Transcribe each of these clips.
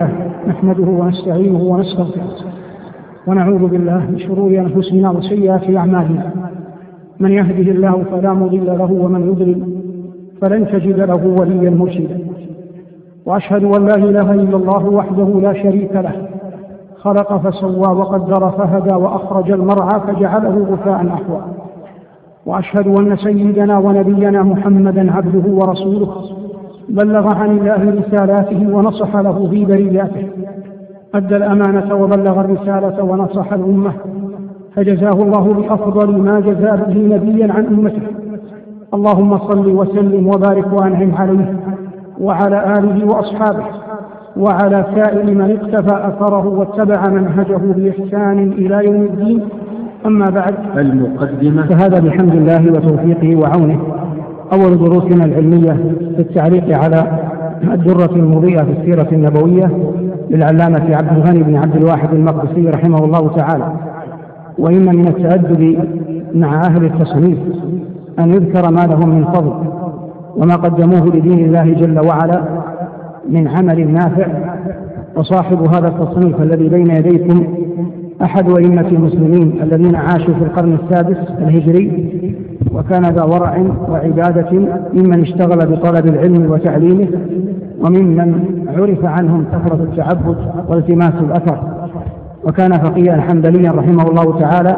نحمده ونستعينه ونستغفره ونعوذ بالله من شرور أنفسنا وسيئات أعمالنا. من يهده الله فلا مضل له ومن يضلل فلن تجد له وليا مرشدا. وأشهد أن لا إله إلا الله وحده لا شريك له، خلق فسوى وقدر فهدى وأخرج المرعى فجعله غثاء أحوى. وأشهد أن سيدنا ونبينا محمدا عبده ورسوله، بلغ عن الله رسالاته ونصح له في برياته، أدى الأمانة وبلغ الرسالة ونصح الأمة، فجزاه الله بأفضل ما جزى به نبيا عن أمته. اللهم صل وسلم وبارك وأنعم عليه وعلى آله وأصحابه وعلى سائر من اقتفى أثره واتبع منهجه بإحسان إلى يوم الدين. أما بعد، المقدمة. فهذا بحمد الله وتوفيقه وعونه أول دروسنا العلمية في التعليق على الدرة المضيئة في السيرة النبوية للعلامة عبد الغني بن عبد الواحد المقدسي رحمه الله تعالى. وإن من التأدب مع أهل التصنيف أن يذكر ما لهم من فضل وما قدموه لدين الله جل وعلا من عمل نافع. وصاحب هذا التصنيف الذي بين يديكم أحد أئمة المسلمين الذين عاشوا في القرن السادس الهجري، وكان ذا ورع وعبادة، ممن اشتغل بطلب العلم وتعليمه، وممن عرف عنهم كثرة التعبد والتماس الأثر. وكان فقيها حنبليا رحمه الله تعالى.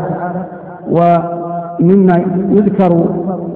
ومما يذكر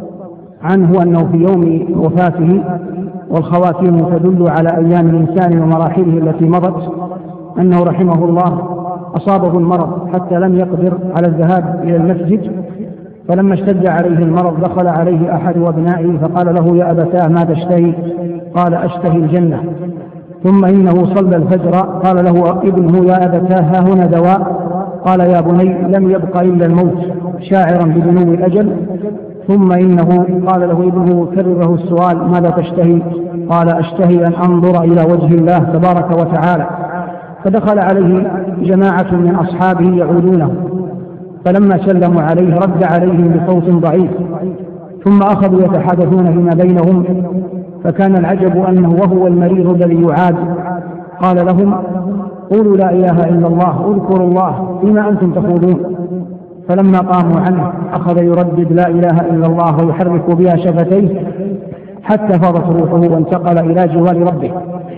عنه أنه في يوم وفاته، والخواتيم تدل على أيام الإنسان ومراحله التي مضت، أنه رحمه الله أصابه المرض حتى لم يقدر على الذهاب إلى المسجد. فلما اشتد عليه المرض دخل عليه أحد أبنائه فقال له: يا أبتاه ماذا اشتهي؟ قال: أشتهي الجنة. ثم إنه صلى الفجر قال له ابنه: يا أبتاه ها هنا دواء. قال: يا بني لم يبق إلا الموت، شاعرا بدنو الأجل. ثم إنه قال له ابنه كرره السؤال: ماذا تشتهي؟ قال: أشتهي أن أنظر إلى وجه الله تبارك وتعالى. فدخل عليه جماعة من أصحابه يعودونه، فلما سلموا عليه رد عليهم بصوت ضعيف، ثم أخذوا يتحدثون فيما بينهم. فكان العجب أنه وهو المريض الذي يعاد قال لهم: قولوا لا إله إلا الله، اذكروا الله، فيما أنتم تقولون؟ فلما قاموا عنه أخذ يردد لا إله إلا الله ويحرك بها شفتيه حتى فاضت روحه وانتقل إلى جوار ربه.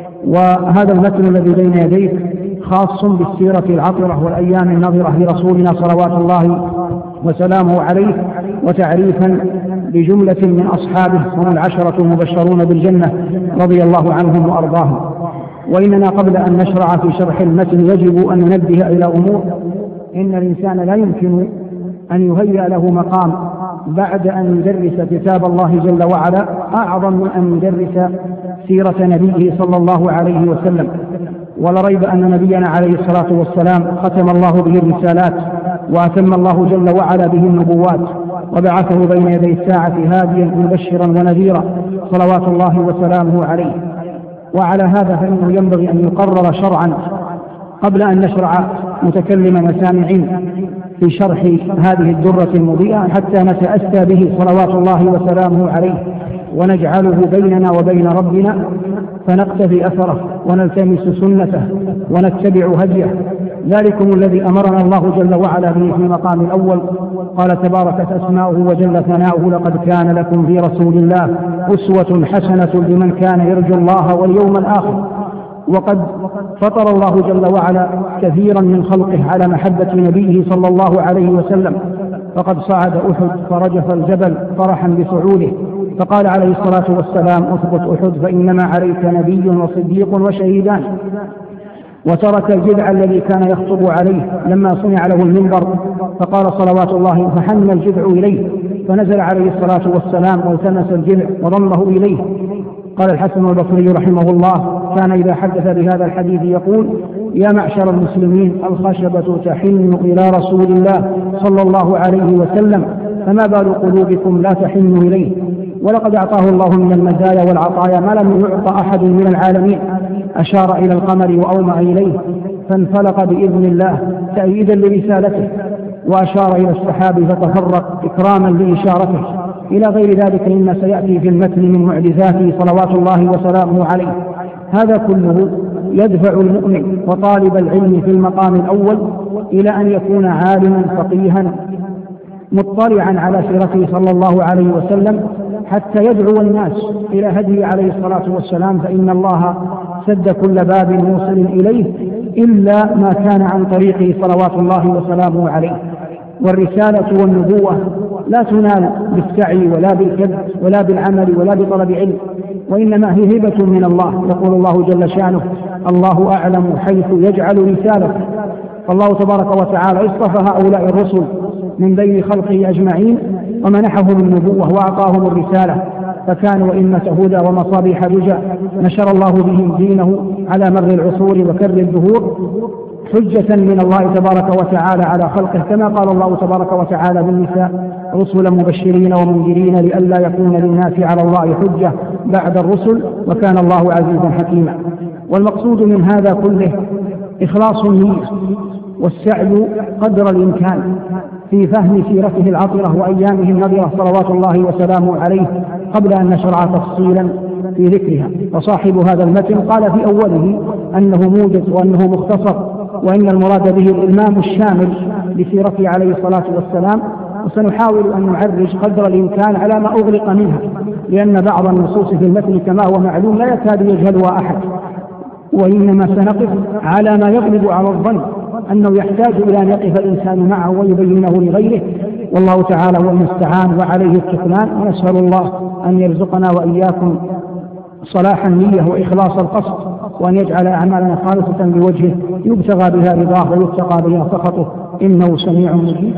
وهذا المتن الذي بين يديك خاص بالسيرة العطرة والأيام النظرة لرسولنا صلوات الله وسلامه عليه، وتعريفا بجملة من أصحابه هم العشرة المبشرون بالجنة رضي الله عنهم وأرضاهم. وإننا قبل أن نشرع في شرح المتن يجب أن ننبه إلى أمور. إن الإنسان لا يمكن أن يهيأ له مقام بعد أن يدرس كتاب الله جل وعلا أعظم من أن يدرس سيرة نبيه صلى الله عليه وسلم. ولا ريب أن نبينا عليه الصلاة والسلام ختم الله به الرسالات، وأتم الله جل وعلا به النبوات، وبعثه بين يدي الساعة هاديا مبشرا ونذيرا صلوات الله وسلامه عليه. وعلى هذا فإنه ينبغي أن يقرر شرعا قبل أن نشرع متكلم مسامعين في شرح هذه الدرة المضيئة، حتى نتأسى به صلوات الله وسلامه عليه، ونجعله بيننا وبين ربنا، فنقتفي أثره ونلتمس سنته ونتبع هديه. ذلكم الذي أمرنا الله جل وعلا به في المقام الأول. قال تباركت أسماؤه وجل ثناؤه: لقد كان لكم في رسول الله أسوة حسنة لمن كان يرجو الله واليوم الآخر. وقد فطر الله جل وعلا كثيرا من خلقه على محبة نبيه صلى الله عليه وسلم، فقد صعد أحد فرجف الجبل فرحا بصعوده، فقال عليه الصلاة والسلام: اثبت أحد فإنما عليك نبي وصديق وشهيدان. وترك الجذع الذي كان يخطب عليه لما صنع له المنبر، فقال صلوات الله: فحن الجذع إليه، فنزل عليه الصلاة والسلام والتمس الجذع وضمه إليه. قال الحسن البصري رحمه الله: كان إذا حدث بهذا الحديث يقول: يا معشر المسلمين، الخشبة تحن إلى رسول الله صلى الله عليه وسلم، فما بال قلوبكم لا تحن إليه؟ ولقد أعطاه الله من المزايا والعطايا ما لم يعط أحد من العالمين. أشار إلى القمر وأومأ إليه فانفلق بإذن الله تأييدا لرسالته، وأشار إلى السحاب فتفرق إكراما لإشارته، إلى غير ذلك مما سيأتي في المتن من معجزاته صلوات الله وسلامه عليه. هذا كله يدفع المؤمن وطالب العلم في المقام الأول إلى أن يكون عالما فقيها مطلعا على سيرته صلى الله عليه وسلم حتى يدعو الناس إلى هديه عليه الصلاة والسلام، فإن الله سد كل باب موصل إليه إلا ما كان عن طريقه صلوات الله وسلامه عليه. والرسالة والنبوة لا تنال بالسعي ولا بالكد ولا بالعمل ولا بطلب علم، وإنما هي هبة من الله. يقول الله جل شانه: الله أعلم حيث يجعل رسالته. فالله تبارك وتعالى اصطفى هؤلاء الرسل من بين خلقه أجمعين ومنحهم النبوة وأعطاهم الرسالة، فكانوا أئمة هدى ومصابيح رجى نشر الله بهم دينه على مر العصور وكر الدهور، حجة من الله تبارك وتعالى على خلقه، كما قال الله تبارك وتعالى بالنساء: رسلا مبشرين ومنذرين لئلا يكون للناس على الله حجة بعد الرسل وكان الله عزيزا حكيما. والمقصود من هذا كله إخلاص النية والسعي قدر الإمكان في فهم سيرته العطرة وأيامه النضرة صلوات الله وسلامه عليه قبل أن نشرع تفصيلا في ذكرها. وصاحب هذا المتن قال في أوله أنه موجز وأنه مختصر، وإن المراد به الإلمام الشامل لسيرته عليه الصلاة والسلام، وسنحاول أن نعرج قدر الإمكان على ما أغلق منها، لأن بعض النصوص في المتن كما هو معلوم لا يكاد يجهلها أحد، وإنما سنقف على ما يغلب على الظن أنه يحتاج إلى أن يقف الإنسان معه ويبينه لغيره، والله تعالى هو المستعان وعليه التكلان. ونسأل الله أن يرزقنا وإياكم صلاح النية وإخلاص القصد، وأن يجعل أعمالنا خالصة لوجهه يبتغى بها رضاه ويتقى بها سخطه، إنه سميع مجيب.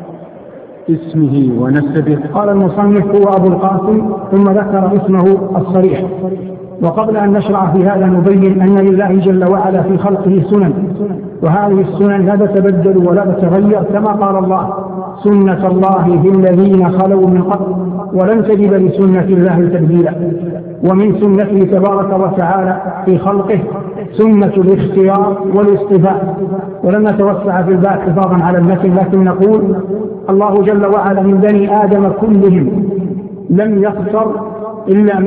اسمه ونسبه. قال المصنف: هو أبو القاسم، ثم ذكر اسمه الصريح. وقبل أن نشرع في هذا نبين أن لله جل وعلا في خلقه سنن، وهذه السنن لا تتبدل ولا تتغير، كما قال الله: سنة الله في الذين خلوا من قبل ولن تجد لسنة الله تبديلا. ومن سنته تبارك وتعالى في خلقه سنة الاختيار والاصطفاء. ولن نتوسع في الباب حفاظا على المتن، لكن نقول: الله جل وعلا من بني آدم كلهم لم يختر إلا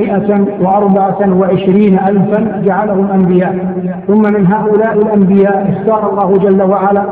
124,000 جعلهم أنبياء، ثم من هؤلاء الأنبياء اختار الله جل وعلا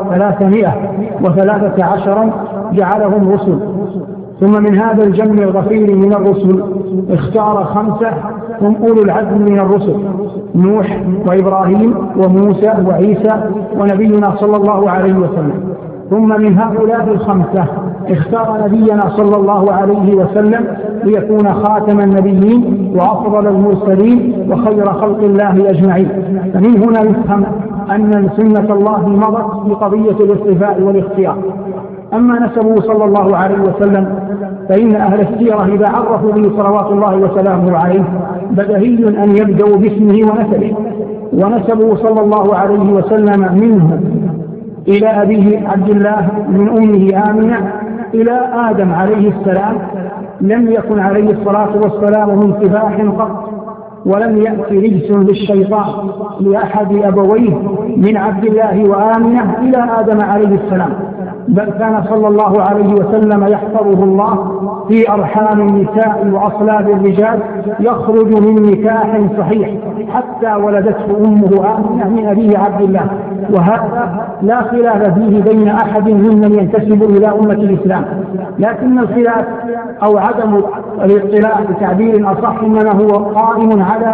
313 جعلهم رسل، ثم من هذا الجمع الغفير من الرسل اختار 5 هم أولو العزم من الرسل: نوح وإبراهيم وموسى وعيسى ونبينا صلى الله عليه وسلم. ثم من هؤلاء 5 اختار نبينا صلى الله عليه وسلم ليكون خاتم النبيين وأفضل المرسلين وخير خلق الله أجمعين. فمن هنا يفهم أن سنة الله مضت بقضية الاصطفاء والاختيار. أما نسبه صلى الله عليه وسلم فإن أهل السيرة إذا عرفوا به صلوات الله وسلامه عليه بدهي أن يبدأوا باسمه ونسبه. ونسبه صلى الله عليه وسلم منه إلى أبيه عبد الله من أمه آمنة إلى آدم عليه السلام لم يكن عليه الصلاة والسلام من سفاح قط، ولم يأتي رجس للشيطان لأحد أبويه من عبد الله وآمنة إلى آدم عليه السلام، بل كان صلى الله عليه وسلم يحفظه الله في أرحام النساء وأصلاب الرجال يخرج من نكاح صحيح حتى ولدته أمه آمنة من أبيه عبد الله. وهذا لا خلاف فيه بين أحد ممن ينتسب إلى أمة الإسلام، لكن الخلاف أو عدم الاطلاع بتعبير أصح إنما هو قائم على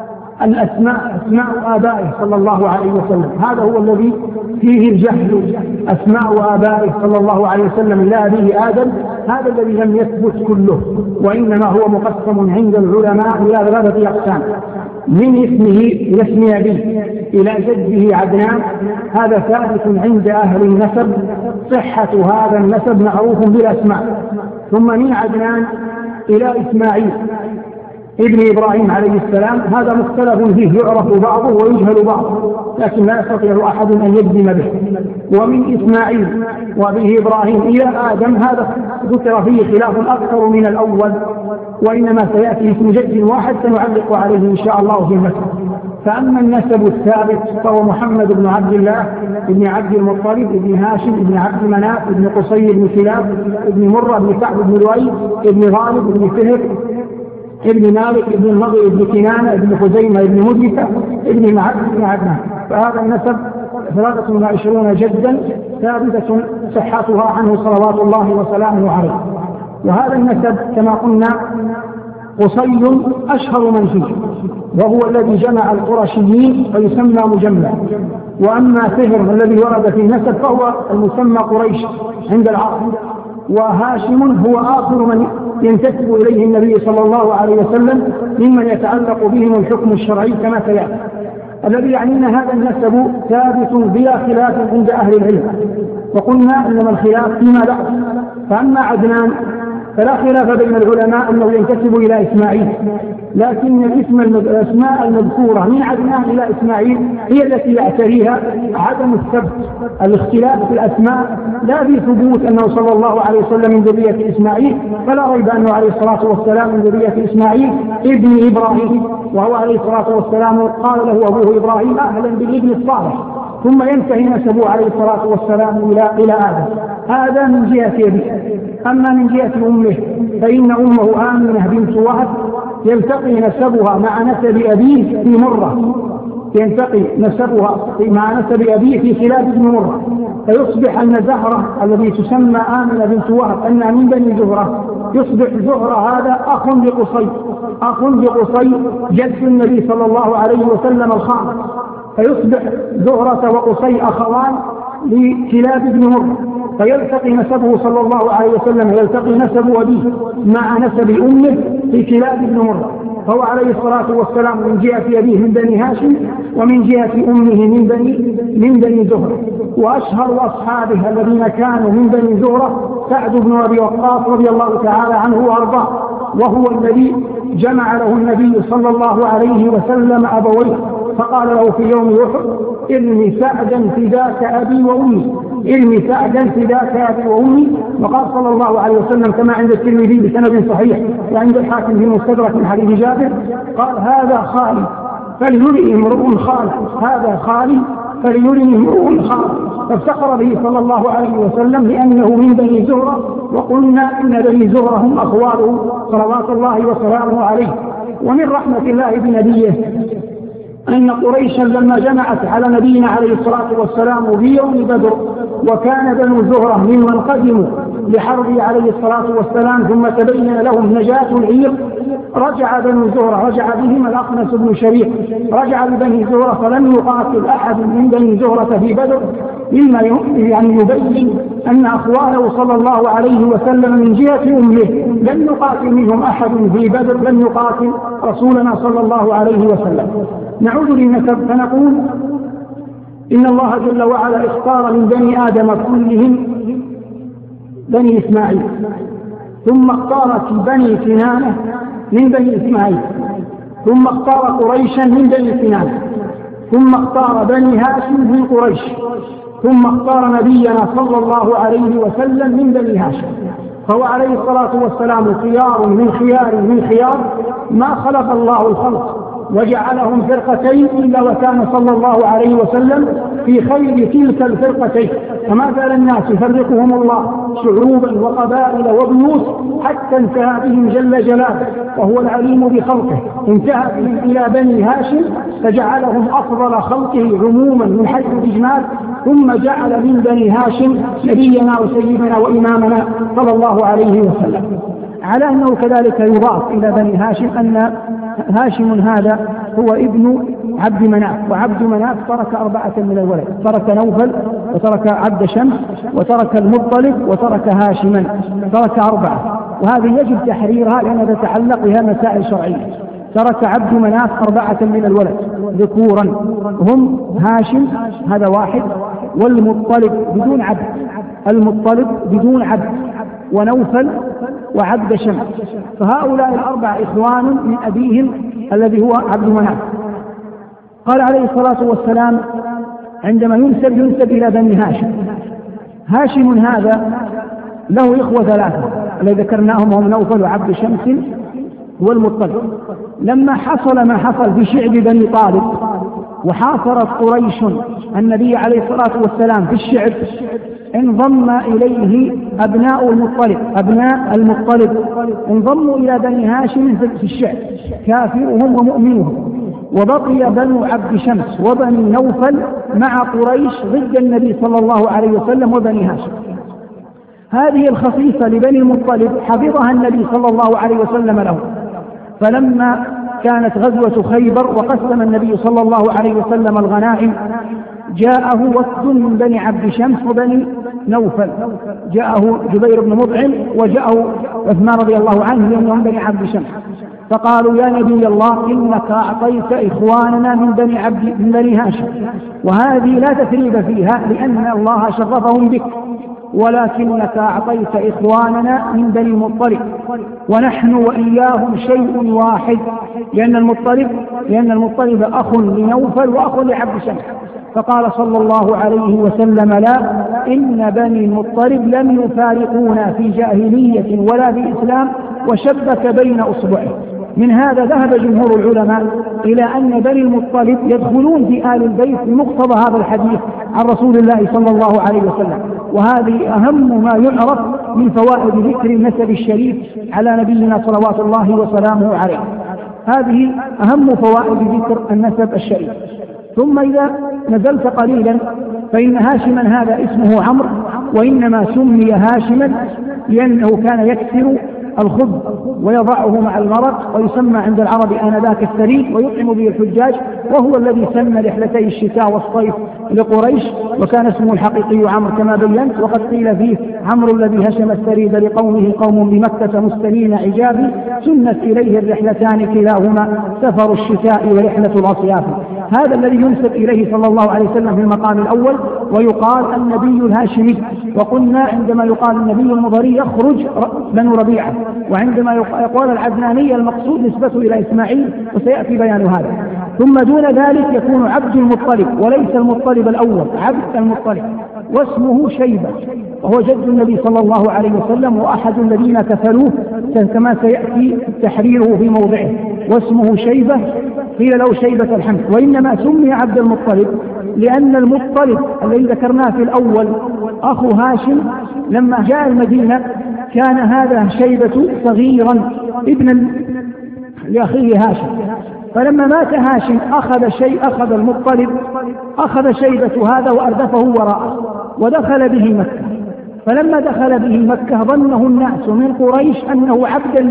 الأسماء، أسماء آبائه صلى الله عليه وسلم. هذا هو الذي فيه الجهل، أسماء آبائه صلى الله عليه وسلم لا أبيه آدم، هذا الذي لم يثبت كله، وإنما هو مقسم عند العلماء إلى 3 أقسام: من اسمه إلى اسم أبيه إلى جده عدنان، هذا ثابت عند أهل النسب، صحة هذا النسب معروف بالأسماء. ثم من عدنان إلى إسماعيل ابن إبراهيم عليه السلام، هذا مختلف فيه، يعرف بعضه ويجهل بعضه، لكن لا يستطيع أحد أن يجزم به. ومن إسماعيل وأبيه إبراهيم إلى آدم، هذا ذكر فيه خلاف أكثر من الأول، وإنما سيأتي اسم جد واحد سنعلق عليه إن شاء الله في المسجد. فأما النسب الثابت فهو محمد بن عبد الله بن عبد المطلب بن هاشم بن عبد مناف بن قصي بن كلاب بن مرة بن كعب بن لؤي بن غالب بن فهر ابن مالك ابن النضر ابن كنانة ابن خزيمة ابن مدركة ابن معد ابن عدنان. فهذا النسب 23 جدا ثابتة صحتها عنه صلوات الله وسلامه عليه. وهذا النسب كما قلنا قصي أشهر من فيه، وهو الذي جمع القرشيين فيسمى مجمع. وأما فهر الذي ورد في النسب فهو المسمى قريش عند العرب. وهاشم هو آخر من ينتسب إليه النبي صلى الله عليه وسلم ممن يتعلق بهم الحكم الشرعي كما سيأتي. الذي يعنينا هذا النسب ثابت بلا خلاف عند أهل العلم، وقلنا إنما الخلاف فيما بعد. فأما عدنان فلا خلاف بين العلماء أنه ينتسب إلى إسماعيل، لكن الأسماء المذكورة من عدنان إلى إسماعيل هي التي يعتريها عدم الثبت. الاختلاف في الأسماء لا في ثبوت أنه صلى الله عليه وسلم من ذرية إسماعيل، فلا ريب أنه عليه الصلاة والسلام من ذرية إسماعيل ابن إبراهيم، وهو عليه الصلاة والسلام قال له أبوه إبراهيم أهلا بالابن الصالح، ثم ينتهي نسبه عليه الصلاة والسلام إلى آدم. هذا من جهة أبيه. أما من جهة أمه فإن أمه آمنة بنت وهب يلتقي نسبها مع نسب أبيه في مرة، يلتقي نسبها مع نسب أبيه في كلاب بن مرة، فيصبح أن زهرة الذي تسمى آمنة بنت وهب أنها من بني زهرة، يصبح زهرة هذا أخ لقصي جد النبي صلى الله عليه وسلم الخامس، فيصبح زهرة وقصي أخوان لكلاب بن مرة، فيلتقي نسبه صلى الله عليه وسلم يلتقي نسب أبيه مع نسب أمه في كلاب بن مرة. فهو عليه الصلاة والسلام من جهة أبيه من بني هاشم، ومن جهة أمه من بني زهرة. وأشهر أصحابه الذين كانوا من بني زهرة سعد بن أبي وقاص رضي الله تعالى عنه وأرضاه، وهو الذي جمع له النبي صلى الله عليه وسلم أبويه، فقال له في يوم أحد ارمي سعدا فداك أبي وأمي، ارمي سعدا فداك أبي وأمي. وقال صلى الله عليه وسلم كما عند الترمذي بسند صحيح وعند الحاكم في مستدرك من حديث جابر قال هذا خالي فليرئ امرؤ خاله، هذا خالي فليرئ امرؤ خاله. فافتخر به صلى الله عليه وسلم لأنه من بني زهرة، وقلنا إن بني زهرة هم أخواله صلوات الله وسلامه عليه. ومن رحمة الله بنبيه أن قريشا لما جمعت على نبينا عليه الصلاة والسلام في يوم بدر، وكان بنو زهرة ممن قدموا لحربه عليه الصلاة والسلام ثم تبين لهم نجاة العير، رجع بنو زهرة، رجع بهم الأخنس بن شريح، رجع ببني زهرة فلم يقاتل أحد من بني زهرة في بدر، مما يبين أن أخواله صلى الله عليه وسلم من جهة أمه لم يقاتل منهم أحد في بدر، لم يقاتل رسولنا صلى الله عليه وسلم. نعود للنسب فنقول إن الله جل وعلا اختار من بني آدم كلهم بني إسماعيل، ثم اختار بني كنانة من بني إسماعيل، ثم اختار قريشا من بني كنانة، ثم اختار بني هاشم من قريش، ثم اختار نبينا صلى الله عليه وسلم من بني هاشم. فهو عليه الصلاة والسلام خيار من خيار ما خلق الله الخلق وجعلهم فرقتين إلا وكان صلى الله عليه وسلم في خير تلك الفرقتين. فما زال الناس يفرقهم الله شعوبا وقبائل وبيوت حتى انتهى بهم جل جلاله وهو العليم بخلقه، انتهى بهم إلى بني هاشم فجعلهم أفضل خلقه عموما من حيث الإجمال، ثم جعل من بني هاشم نبينا وسيدنا وإمامنا صلى الله عليه وسلم. على أنه كذلك يضاف إلى بني هاشم أن هاشم هذا هو ابن عبد مناف، وعبد مناف ترك 4 من الولد، ترك نوفل وترك عبد شمس وترك المطلب وترك هاشما، ترك 4، وهذه يجب تحريرها لأنها تتعلق بها مسائل شرعية. ترك عبد مناف 4 من الولد ذكورا هم هاشم هذا 1، والمطلب بدون عبد، المطلب بدون عبد، ونوفل وعبد شمس. فهؤلاء 4 إخوان من أبيهم الذي هو عبد مناف. قال عليه الصلاة والسلام عندما ينسب إلى بني هاشم، هاشم هذا له إخوة 3 الذي ذكرناهم هم نوفل وعبد شمس والمطلب. لما حصل ما حصل في شعب بني طالب وحاصرت قريش النبي عليه الصلاة والسلام في الشعب، انضم إليه أبناء المطلب انضموا إلى بني هاشم في الشعب كافرهم ومؤمنهم، وبقي بنو عبد شمس وبني نوفل مع قريش ضد النبي صلى الله عليه وسلم وبني هاشم. هذه الخصيصة لبني المطلب حفظها النبي صلى الله عليه وسلم له، فلما كانت غزوة خيبر وقسم النبي صلى الله عليه وسلم الغنائم جاءه وفد من بني عبد شمس وبني نوفل، جاءه جبير بن مطعم وجاءه عثمان رضي الله عنه لأنهم بني عبد شمس، فقالوا يا نبي الله إنك أعطيت إخواننا من بني هاشم، وهذه لا تثريب فيها لأن الله شرفهم بك، ولكنك أعطيت إخواننا من بني المطلب ونحن وإياهم شيء واحد، لأن المطلب أخ لنوفل وأخ لعبد شمس. فقال صلى الله عليه وسلم لا، إن بني المطلب لم يفارقونا في جاهلية ولا في إسلام، وشبك بين أصبعه. من هذا ذهب جمهور العلماء إلى أن بني المطلب يدخلون في آل البيت بمقتضى هذا الحديث عن رسول الله صلى الله عليه وسلم، وهذه أهم ما يعرف من فوائد ذكر النسب الشريف على نبينا صلوات الله وسلامه عليه. هذه أهم فوائد ذكر النسب الشريف. ثم إذا نزلت قليلا فإن هاشما هذا اسمه عمرو، وإنما سمي هاشما لأنه كان يكسر الخبز ويضعه مع المرق، ويسمى عند العرب آنذاك الثريد، ويطعم به الحجاج، وهو الذي سمى رحلتي الشتاء والصيف لقريش، وكان اسمه الحقيقي عمرو كما بينت. وقد قيل فيه عمرو الذي هشم الثريد لقومه قوم بمكة مستنين عجابي، سنت إليه الرحلتان كلاهما سفر الشتاء ورحلة الأصياف. هذا الذي ينسب إليه صلى الله عليه وسلم في المقام الأول، ويقال النبي الهاشمي. وقلنا عندما يقال النبي المضري يخرج بنو ربيعة، وعندما يقال العدناني المقصود نسبته إلى إسماعيل، وسيأتي بيان هذا. ثم دون ذلك يكون عبد المطلب، وليس المطلب الأول، عبد المطلب، واسمه شيبة، وهو جد النبي صلى الله عليه وسلم وأحد الذين كفلوه كما سيأتي تحريره في موضعه. واسمه شيبة، قيل له شيبة الحمد. وإنما سمي عبد المطلب لأن المطلب الذي ذكرناه في الأول أخو هاشم لما جاء المدينة كان هذا شيبة صغيرا ابنا لأخيه هاشم، فلما مات هاشم أخذ المطلب أخذ شيبة هذا وأردفه وراءه ودخل به مكة. فلما دخل به مكة ظنه الناس من قريش أنه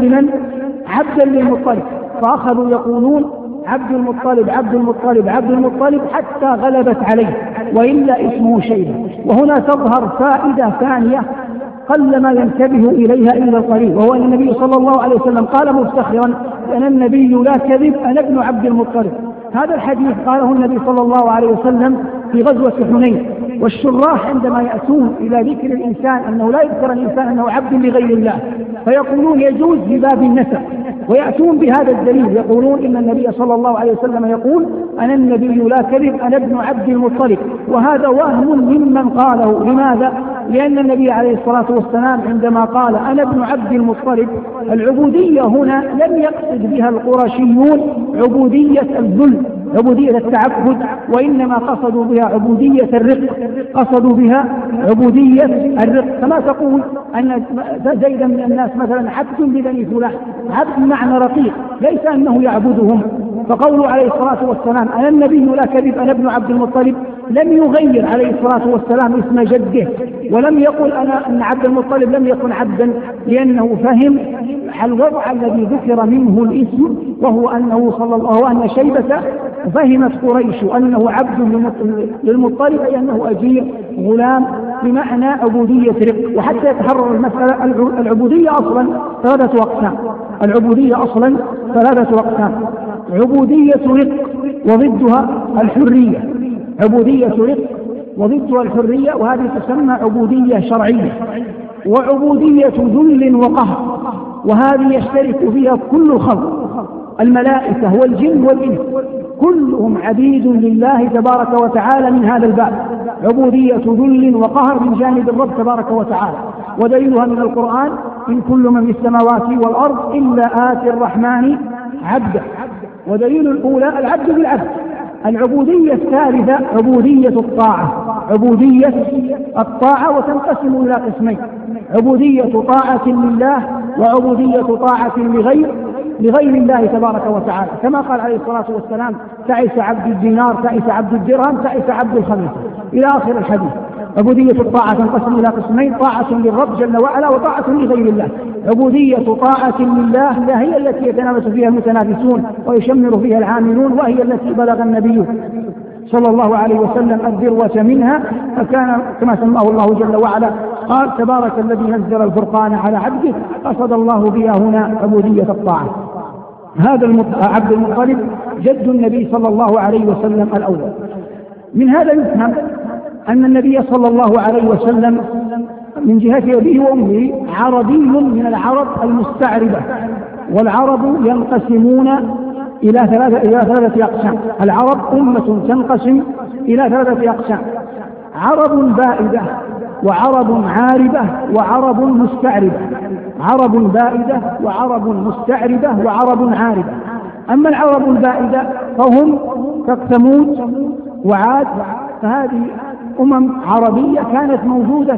عبدا للمطلب، فأخذوا يقولون عبد المطلب عبد المطلب عبد المطلب حتى غلبت عليه، وإلا اسمه شيبة. وهنا تظهر فائدة ثانية قل ما ينتبه إليها إلا القليل، وهو أن النبي صلى الله عليه وسلم قال مفتخرا أن النبي لا كذب أنا ابن عبد المطلب. هذا الحديث قاله النبي صلى الله عليه وسلم في غزوة حنين، والشراح عندما يأتون إلى ذكر الإنسان أنه لا يذكر الإنسان أنه عبد لغير الله فيقولون يجوز في باب النسب، ويأتون بهذا الدليل يقولون إن النبي صلى الله عليه وسلم يقول أنا النبي لا كذب أنا ابن عبد المطلب، وهذا وهم ممن قاله. لماذا؟ لأن النبي عليه الصلاة والسلام عندما قال أنا ابن عبد المطلب العبودية هنا لم يقصد بها القرشيون عبودية الذل عبودية التعبد، وإنما قصدوا بها عبودية الرق، قصدوا بها عبودية الرق. كما تقول أن زيدا من الناس مثلا عبد لبني فلان، عبد معنى رقيق، ليس أنه يعبدهم. فقوله عليه الصلاة والسلام أنا النبي لا كذب أنا ابن عبد المطلب لم يغير عليه الصلاة والسلام اسم جده، ولم يقل أن عبد المطلب لم يكن عبدا، لأنه فهم الوضع الذي ذكر منه الاسم، وهو أنه صلى الله أن شيبة فهمت قريش أنه عبد للمطلب أي أنه أجير غلام بمعنى عبودية رق. وحتى يتحرر المسألة العبودية أصلا ثلاثة أقسام، العبودية أصلا ثلاثة أقسام: عبودية رق وضدها الحرية، عبودية رق وضدها الحرية، وهذه تسمى عبودية شرعية. وعبودية ذل وقهر، وهذه يشترك فيها كل الخلق، الملائكة والجن والإنس كلهم عبيد لله تبارك وتعالى من هذا الباب، عبودية ذل وقهر من جانب الرب تبارك وتعالى. ودليلها من القرآن إن كل من في السماوات والأرض إلا آتي الرحمن عبدا. ودليل الأولى العبد بالعبد، العبودية الثالثة عبودية الطاعة، عبودية الطاعة، وتنقسم إلى قسمين: عبودية طاعة لله وعبودية طاعة لغير الله تبارك وتعالى، كما قال عليه الصلاة والسلام: تعس عبد الدينار، تعس عبد الدرهم، تعس عبد الخميس، إلى آخر الحديث. عبودية الطاعة تنقسم إلى قسمين: طاعة للرب جل وعلا وطاعة لغير الله. عبودية طاعة لله هي التي يتنافس فيها المتنافسون ويشمر فيها العاملون، وهي التي بلغ النبي صلى الله عليه وسلم الذروة منها، فكان كما سماه الله جل وعلا قال: تبارك الذي نزل الفرقان على عبده، قصد الله بها هنا عبودية الطاعة. هذا عبد المطلب جد النبي صلى الله عليه وسلم الأول. من هذا يفهم أن النبي صلى الله عليه وسلم من جهة أبيه وأمه عربي من العرب المستعربة، والعرب ينقسمون إلى ثلاثة أقسام. العرب أمة تنقسم إلى ثلاثة أقسام: عرب بائدة، وعرب عاربة، وعرب مستعربة. عرب بائدة وعرب مستعربة وعرب عاربة. أما العرب البائدة فهم كثمود وعاد، فهذه عربية كانت موجودة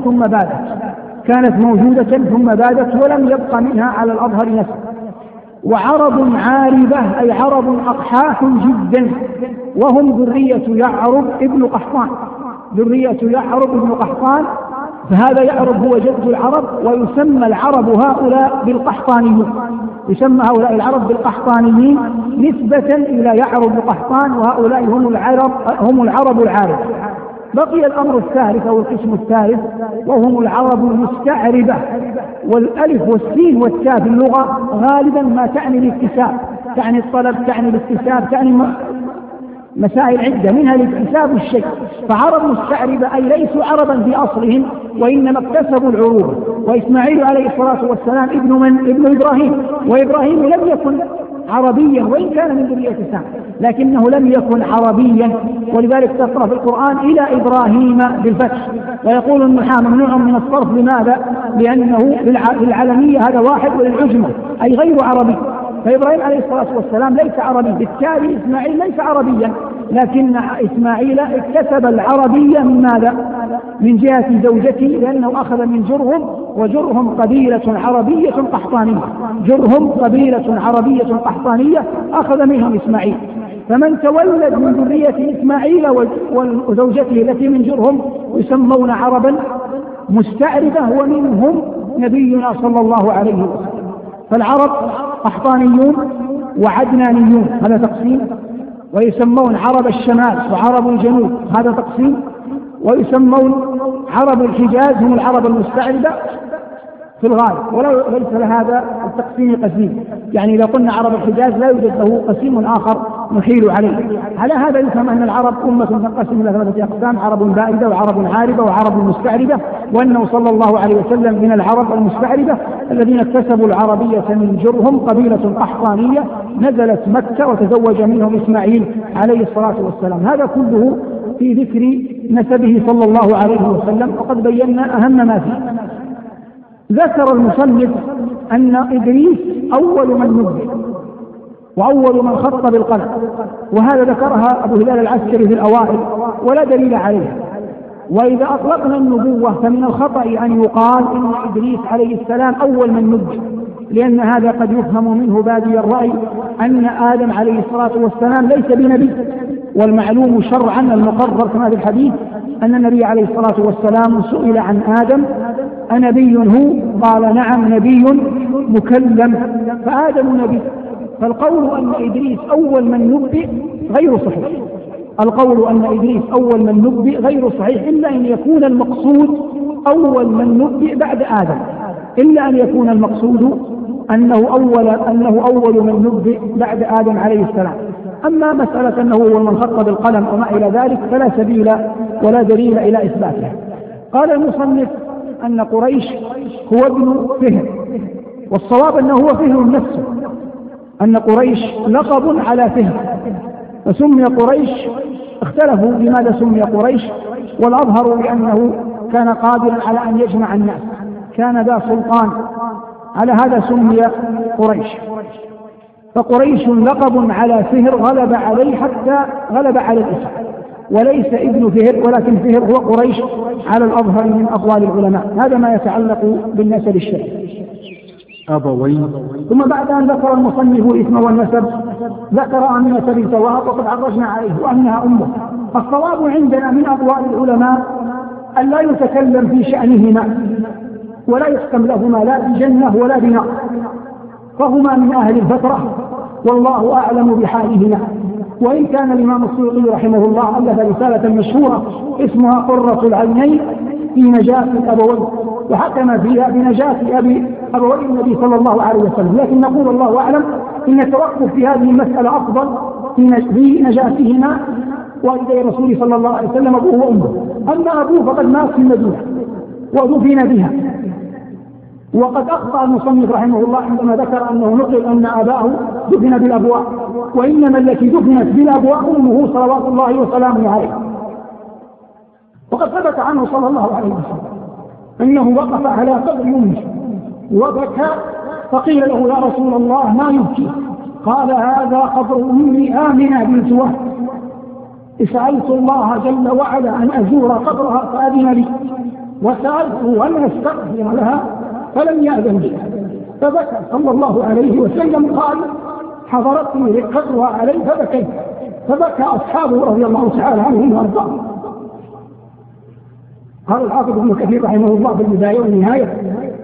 ثم بادت ولم يبق منها على الأظهر نسل. وعرب عاربة أي عرب أقحاح جدا، وهم ذرية يعرب ابن قحطان، فهذا يعرب هو جد العرب، ويسمى العرب هؤلاء بالقحطانيون، يسمى هؤلاء العرب بالقحطانيين نسبة إلى يعرب قحطان، وهؤلاء هم العرب العارب. بقي الأمر الثالث أو القسم الثالث، وهم العرب المستعربة. والألف والسين والتاء في اللغة غالبا ما تعني الاكتساب، تعني الطلب، تعني الاكتساب، تعني مسائل عدة، منها الاكتساب الشيء. فعرب مستعربة أي ليسوا عربا في أصلهم، وإنما اكتسبوا العروبة. وإسماعيل عليه الصلاة والسلام ابن إبراهيم، وإبراهيم لم يكن عربيا وإن كان من ذرية سام، لكنه لم يكن عربيا، ولذلك تقرأ في القرآن إلى إبراهيم بالفتح. ويقول النحاة ممنوع من الصرف، لماذا؟ لأنه للعلمية هذا واحد، وللعجمة أي غير عربي. فإبراهيم عليه الصلاة والسلام ليس عربي، بالتالي إسماعيل ليس عربيا، لكن إسماعيل اكتسب العربية من ماذا؟ من جهة زوجته، لأنه أخذ من جرهم، وجرهم قبيلة عربية قحطانية، جرهم قبيلة عربية قحطانية أخذ منهم إسماعيل. فمن تولد من ذرية إسماعيل وزوجته التي من جرهم يسمون عربا مستعربة، ومنهم نبينا صلى الله عليه وسلم. فالعرب قحطانيون وعدنانيون، هذا تقسيم. ويسمون عرب الشمال وعرب الجنوب، هذا تقسيم. ويسمون عرب الحجاز هم العرب المستعربة في الغالب، ولو ليس لهذا التقسيم قسيم، يعني إذا قلنا عرب الحجاز لا يوجد له قسيم آخر نحيل عليه. على هذا يفهم أن العرب أمة تنقسم إلى ثلاثة أقسام: عرب بائدة وعرب عاربة وعرب مستعربة، وأنه صلى الله عليه وسلم من العرب المستعربة الذين اكتسبوا العربية من جرهم، قبيلة قحطانية نزلت مكة وتزوج منهم إسماعيل عليه الصلاة والسلام. هذا كله في ذكر نسبه صلى الله عليه وسلم، وقد بينا أهم ما فيه. ذكر المصنف أن إدريس أول من نبئ وأول من خط بالقلم، وهذا ذكرها أبو هلال العسكري في الأوائل ولا دليل عليه. وإذا أطلقنا النبوة فمن الخطأ أن يقال إن إدريس عليه السلام أول من نبئ، لأن هذا قد يفهم منه بادي الرأي أن آدم عليه الصلاة والسلام ليس بنبي، والمعلوم شرعا المقرر كما في الحديث أن النبي عليه الصلاة والسلام سئل عن آدم: أنبي هو؟ قال: نعم نبي مكلم. فآدم نبي. فالقول أن إدريس أول من نبئ غير صحيح، القول أن إدريس أول من نبئ غير صحيح، إلا أن يكون المقصود أول من نبئ بعد آدم، إلا أن يكون المقصود أنه أول من نبئ بعد آدم عليه السلام. أما مسألة أنه هو من خط بالقلم وما إلى ذلك فلا سبيل ولا دليل إلى إثباتها. قال المصنف أن قريش هو ابن فهر، والصواب أنه هو فهر نفسه، أن قريش لقب على فهر، فسمي قريش. اختلفوا لماذا سمي قريش، والأظهر بأنه كان قادرا على أن يجمع الناس، كان ذا سلطان، على هذا سمي قريش. فقريش لقب على فهر غلب عليه حتى غلب على الاسم، وليس ابن فهر ولكن فهر هو قريش على الأظهر من أقوال العلماء. هذا ما يتعلق بالنسب الشرعي. أبوين. ثم بعد أن ذكر المصنف الاسم والنسب ذكر أمنة بنت وهب وقد عرجنا عليه وأنها أمه. الصواب عندنا من أقوال العلماء أن لا يتكلم في شأنهما ولا يحكم لهما لا بجنة ولا بنار، فهما من أهل الفترة والله أعلم بحالهما. وإن كان الإمام السيوطي رحمه الله ألف رسالة مشهورة اسمها قرة العينين في نجاة الأبوين، وحكم فيها بنجاة أبوي النبي صلى الله عليه وسلم، لكن نقول الله أعلم إن التوقف في هذه المسألة أفضل في نجاتهما والدي رسول صلى الله عليه وسلم أبوه وأمه. أما أبوه فقد مات في المدينة ودفن بها، وقد أخطأ المصنف رحمه الله عندما ذكر أنه نقل أن أباه دفن بالأبواء، وإنما التي دفنت بالأبواء أمه صلوات الله وسلامه عليه. وقد ثبت عنه صلى الله عليه وسلم أنه وقف على قبر أمه وبكى، فقيل له يا رسول الله ما يبكي؟ قال هذا قبر أمي آمنة بنت وهب، سألت الله جل وعلا أن أزور قبرها فأذن لي، وسألته أن أستغفر لها فلم يأذن لي، فبكى صلى الله عليه وسلم. قال حضرتني رقتها عليه فبكيت، فبكى أصحابه رضي الله تعالى عنهم وارضاهم. قال الحافظ ابن كثير رحمه الله في البداية والنهاية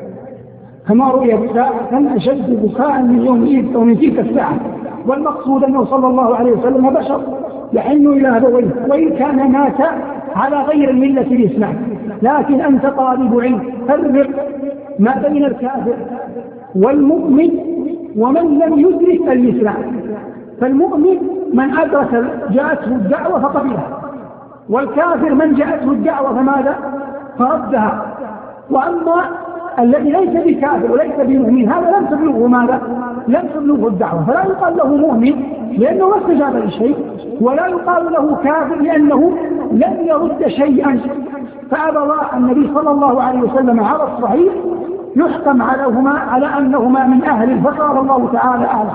كما رؤي ساعة أشد بكاء من يوم عيد أو من تلك الساعة، والمقصود أنه صلى الله عليه وسلم بشر يحن إلى أبويه، وإن كان مات على غير الملة الإسلام، لكن أنت طالب علم فرق ما بين الكافر والمؤمن ومن لم يدرك الإسلام. فالمؤمن من أدرك جاءته الدعوة فقبلها، والكافر من جاءته الدعوة فماذا؟ فردها. وأما الذي ليس بكافر وليس بمؤمن هذا لم تبلغه ماذا؟ لم تبلغه الدعوة، فلا يقال له مؤمن لأنه ما استجاب لشيء، ولا يقال له كافر لأنه لم يرد شيئا. فأبى النبي صلى الله عليه وسلم على الصحيح يحكم على أنهما من أهل الفترة والله تعالى أعلم.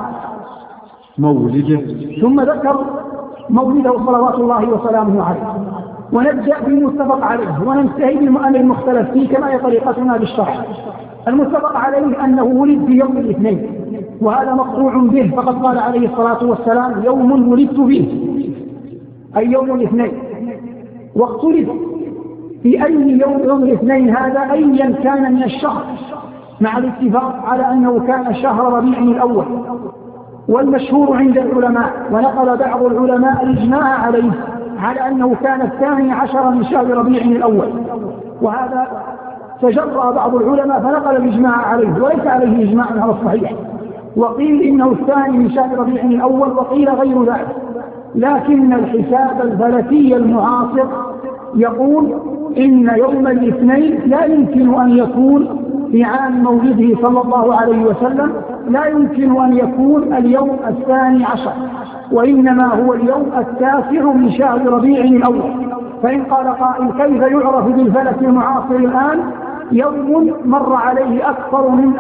مولده. ثم ذكر مولده صلوات الله وسلامه عليه، ونبدأ بالمتفق عليه وننتهي بالمؤمن المختلف فيه كما هي طريقتنا بالشرع. المتفق عليه أنه ولد في يوم الاثنين، وهذا مقطوع به، فقد قال عليه الصلاة والسلام يوم ولدت فيه، أي يوم الاثنين. واختلف في أي يوم الاثنين هذا أيا كان من الشهر، مع الاتفاق على أنه كان شهر ربيع الأول. والمشهور عند العلماء ونقل بعض العلماء الإجماع عليه على أنه كان 12 من شهر ربيع الأول، وهذا تجرأ بعض العلماء فنقل الإجماع عليه وليس عليه إجماع على الصحيح، وقيل إنه 2 من شهر ربيع الأول، وقيل غير ذلك. لكن الحساب الفلكي المعاصر يقول إن يوم الاثنين لا يمكن أن يكون في عام مولده صلى الله عليه وسلم، لا يمكن أن يكون اليوم 12، وإنما هو اليوم 9 من شهر ربيع الأول. فإن قال قائل كيف يعرف بالفلك المعاصر الآن يوم مر عليه أكثر من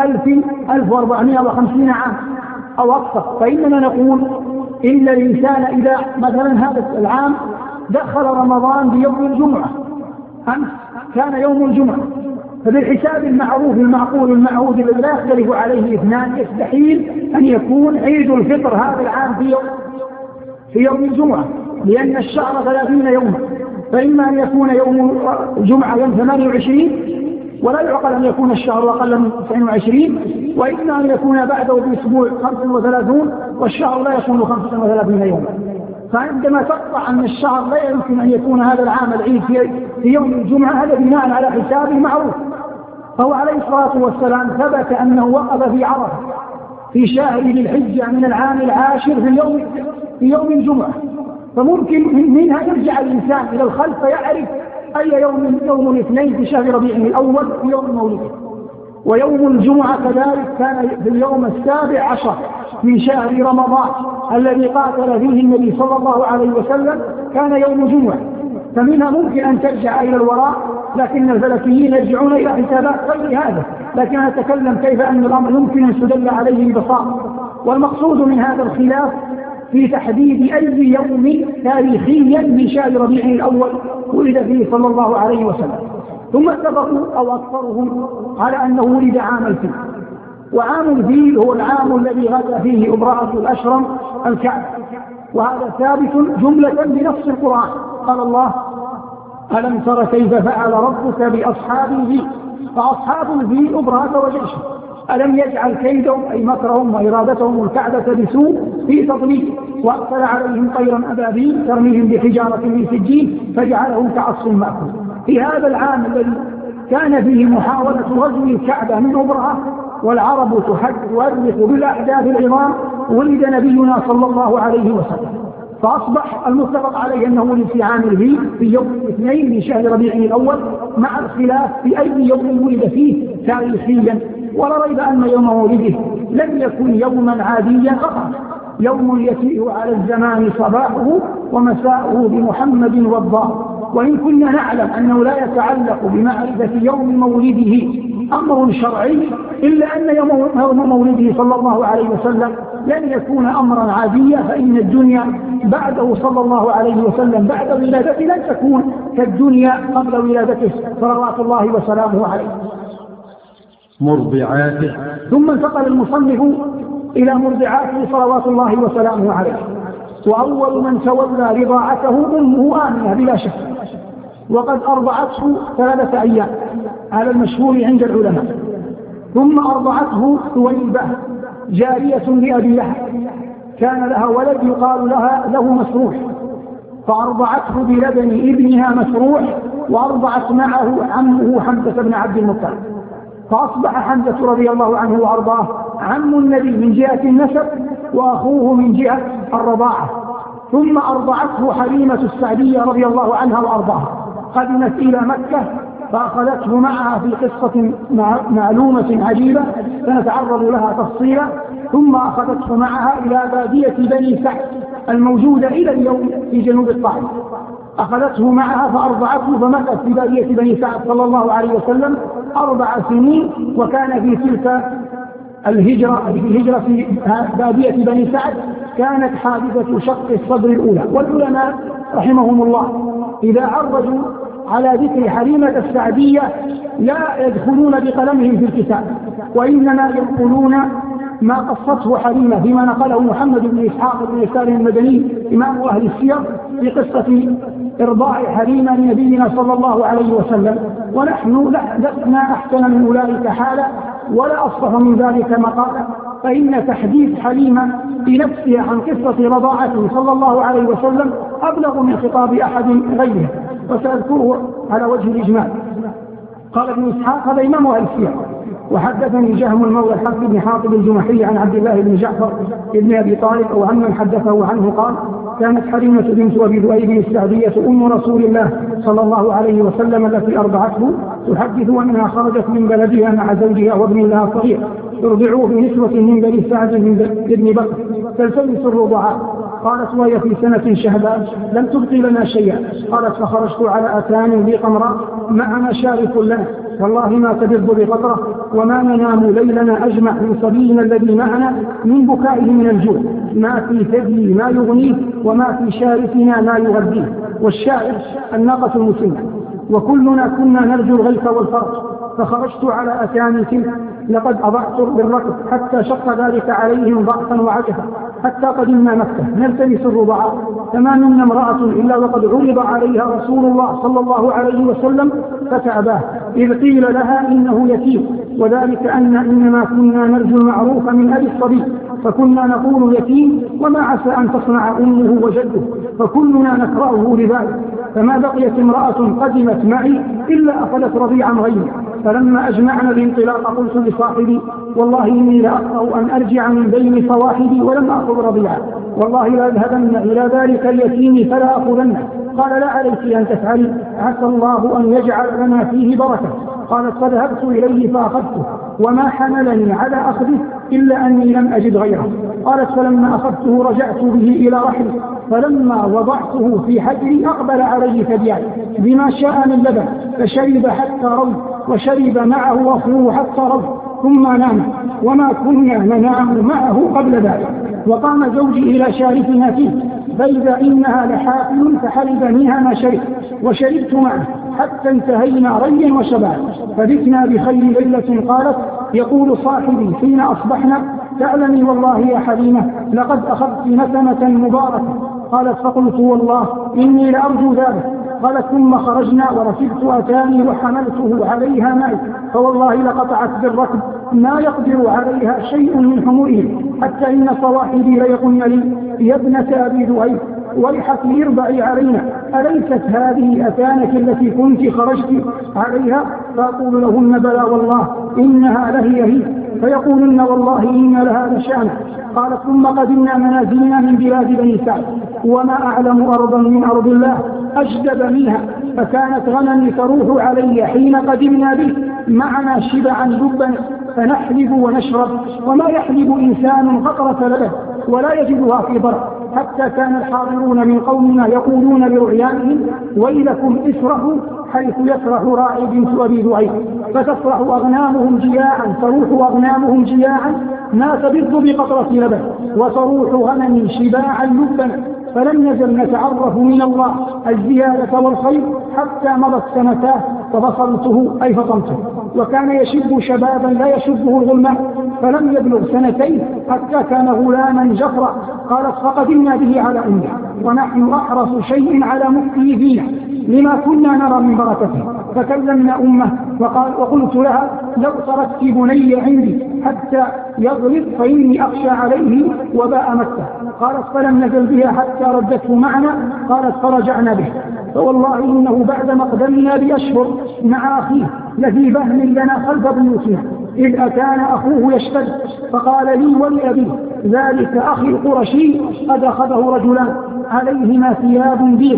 1450 عام أو أكثر؟ فإننا نقول إن الإنسان إذا مثلا هذا العام دخل رمضان بيوم الجمعة، أمس كان يوم الجمعة، فبالحساب المعروف المعقول المعهود الذي لا يختلف عليه اثنان يستحيل أن يكون عيد الفطر هذا العام في يوم الجمعة، لأن الشهر 30 يوما، فإما أن يكون يوم الجمعة يوم 28 ولا يعقل أن يكون الشهر أقل من 29، وإما أن يكون بعده بأسبوع 35 والشهر لا يكون 35 يوما. فعندما تقطع أن الشهر لا يمكن أن يكون هذا العام العيد في يوم الجمعة، هذا بناء على حساب معروف. فهو عليه الصلاة والسلام ثبت أنه وقف في عرفة في شهر ذي الحجة من العام 10 في يوم الجمعة، فممكن منها يرجع الإنسان إلى الخلف فيعرف أي يوم الاثنين في شهر ربيع الأول في يوم مولده. ويوم الجمعة كذلك كان في اليوم 17 من شهر رمضان الذي قاتل فيه النبي صلى الله عليه وسلم، كان يوم جمعة. فمنها ممكن أن ترجع إلى الوراء، لكن الفلكيين يرجعون إلى حسابات غير هذا. لكن أنا أتكلم كيف أن الأمر يمكن أن تدل عليه ببساطة. والمقصود من هذا الخلاف في تحديد أي يوم تاريخيا من شهر ربيع الأول ولد فيه صلى الله عليه وسلم. ثم اتفقوا أو أكثرهم على أنه ولد عام الفيل، وعام الفيل هو العام الذي غدا فيه أبرهة الأشرم الكعبة، وهذا ثابت جملة بنص القرآن. قال الله: ألم تر كيف فعل ربك بأصحاب الفيل؟ فأصحاب الفيل أبرهة وجيشه. ألم يجعل كيدهم أي مكرهم وإرادتهم الكعبة بسوء في تضليل، وأرسل عليهم طيرا أبابيل ترميهم بحجارة من سجيل فجعلهم كعصف مأكول. في هذا العام الذي كان فيه محاولة غزو الكعبة من أبرهة والعرب تؤرخ بالأحداث العظام، ولد نبينا صلى الله عليه وسلم. فأصبح المتفق عليه أنه ولد في عام الفيل في يوم الاثنين من شهر ربيع الأول، مع الخلاف في أي يوم ولد فيه تاريخيا. ولا ريب أن يوم مولده لم يكن يوما عاديا قطعا، يوم يسيء على الزمان صباحه ومساءه بمحمد والضار. وإن كنا نعلم أنه لا يتعلق بمعرفة يوم مولده أمر شرعي، إلا أن يوم مولده صلى الله عليه وسلم لن يكون أمرا عاديا، فإن الدنيا بعده صلى الله عليه وسلم بعد ولادته لن تكون كالدنيا قبل ولادته صلوات الله وسلامه عليه. مرضعاته. ثم انتقل المصنف إلى مرضعاته صلوات الله وسلامه عليه. وأول من تولى رضاعته أمه آمنة بلا شك، وقد أرضعته 3 أيام على المشهور عند العلماء. ثم أرضعته ثويبة جارية لأبي لهب، كان لها ولد يقال له مسروح، فأرضعته بلبن ابنها مسروح، وأرضعت معه عمه حمزة بن عبد المطلب، فأصبح حمزة رضي الله عنه وأرضاه عم النبي من جهة النسب وأخوه من جهة الرضاعة. ثم أرضعته حليمة السعدية رضي الله عنها وأرضاها، قدمت إلى مكة فأخذته معها في قصة معلومة عجيبة سنتعرض لها تفصيلا. ثم أخذته معها إلى بادية بني سعد الموجودة إلى اليوم في جنوب الطائف، أخذته معها فأرضعته، فمكث في بادية بني سعد صلى الله عليه وسلم 4 سنين. وكان في تلك الهجرة في بادية بني سعد كانت حادثة شق الصدر الأولى. والعلماء رحمهم الله إذا عرجوا على ذكر حليمة السعدية لا يدخلون بقلمهم في الكتاب، وإنما ينقلون ما قصته حليمة فيما نقله محمد بن إسحاق بن يسار المدني إمام أهل السير في قصة إرضاع حليمة لنبينا صلى الله عليه وسلم. ونحن لسنا أحسن من أولئك حالا ولا أصفح من ذلك مقالا، فإن تحديث حليمة بنفسها عن قصة رضاعته صلى الله عليه وسلم أبلغ من خطاب أحد غيره، وسأذكره على وجه الإجمال. قال ابن إسحاق هذا إمام أهل السير: وحدثني جهم المولى الحق بن حاطب الجمحي عن عبد الله بن جعفر بن أبي طالب أو عمن حدثه عنه قال: كانت حليمة بنت أبي ذؤيب السعدية أم رسول الله صلى الله عليه وسلم التي أرضعته تحدث أنها خرجت من بلدها مع زوجها وابن لها صغير يرضعوه بنسوة من بني سعد بن بكر تلتمس الرضعاء. قالت: وهي في سنة شهباء لم تبقي لنا شيئا. قالت: فخرجت على أتان ذي قمراء معنا شارف لنا، والله ما تبض بقطرة وما ننام ليلنا أجمع من صبينا الذي معنا من بكائه من الجوع، ما في ثدي ما يغنيه وما في شارفنا ما يغذيه. والشارف الناقة المسنة، وكلنا كنا نرجو الغيث والفرج. فخرجت على أتان تلك لقد أضعت بالركض حتى شق ذلك عليهم ضعفا وعجفا، حتى قدمنا مكة نلتمس الرضعاء، فما منا امرأة إلا وقد عرض عليها رسول الله صلى الله عليه وسلم فتأباه، إذ قيل لها إنه يتيم، وذلك أن إنما كنا نرجو المعروف من أبي الصبي، فكنا نقول يتيم وما عسى أن تصنع أمه وجده، فكلنا نكرهه لذلك. فما بقيت امرأة قدمت معي إلا أخذت رضيعا غيري. فلما أجمعنا الانطلاق قلت لصاحبي: والله إني لأخاف أن أرجع من بين صواحبي ولم أخذ رضيعا، والله لا أذهبن إلى ذلك اليتيم فلا أخذنه. قال: لا عليك أن تفعلي، عسى الله أن يجعل لنا فيه بركة. قالت: فذهبت إليه فأخذته، وما حملني على أخذه إلا أني لم أجد غيره. قالت: فلما أخذته رجعت به إلى رحلي، فلما وضعته في حجري أقبل علي فبيعي بما شاء من لبن، فشرب حتى روي، وشرب معه أخوه حتى روي، ثم نام وما كنا ننام معه قبل ذلك. وقام زوجي إلى شارفنا فيه فإذا إنها لحافل فحلب منها ما شرب وشربت معه حتى انتهينا ريا وشبابا فبتنا بخير ليلة. قالت يقول صاحبي حين أصبحنا تعلمي والله يا حليمة لقد أخذت نسمة مباركة. قالت فقلت والله إني لأرجو ذلك. قالت ثم خرجنا وركبت أتاني وحملته عليها معي فوالله لقطعت بالركب ما يقدر عليها شيء من حموئه حتى إن صواحبي ليقولن لي يا ابنة أبي ذؤيب ويحك اربعي علينا أليست هذه أتانك التي كنت خرجت عليها؟ فأقول لهن بلى والله إنها لهي فيقولن والله إن لها لشأن. قالت ثم قدمنا منازلنا من بلاد بني سعد وما أعلم أرضا من أرض الله أجدب منها فكانت غنمي تروح علي حين قدمنا به معنا شبعا لبا فنحلب ونشرب وما يحلب إنسان قطرة لبن ولا يجدها في ضرب حتى كان الحاضرون من قومنا يقولون لرعيانهم ويلكم اسرحوا حيث يسرح راعي بنت أبي ذؤيب فتسرح أغنامهم جياعا تروح أغنامهم جياعا ما تبض بقطرة لبن وتروح غنمي شباعا لبا فلم نزل نتعرف من الله الزيادة والخير حتى مضت سنتاه فبصرته أي فطمته. وكان يشب شبابا لا يشبه الغلماء فلم يبلغ سنتين حتى كان غلاما جفرا. قالت فقدمنا به على أمه ونحن أحرص شيء على مكته فينا لما كنا نرى من بركته فكلمنا أمه وقلت لها لو تركت بني عندي حتى يضرب فإني أخشى عليه وباء مكة. قالت فلم نزل بها حتى ردته معنا. قالت فرجعنا به فوالله إنه بعد مقدمنا بأشهر مع أخيه الذي بهم لنا خلف بيوتنا إذ أتانا أخوه يشتد فقال لي ولأبي ذلك أخي القرشي قد أخذه رجلان عليهما ثياب بيض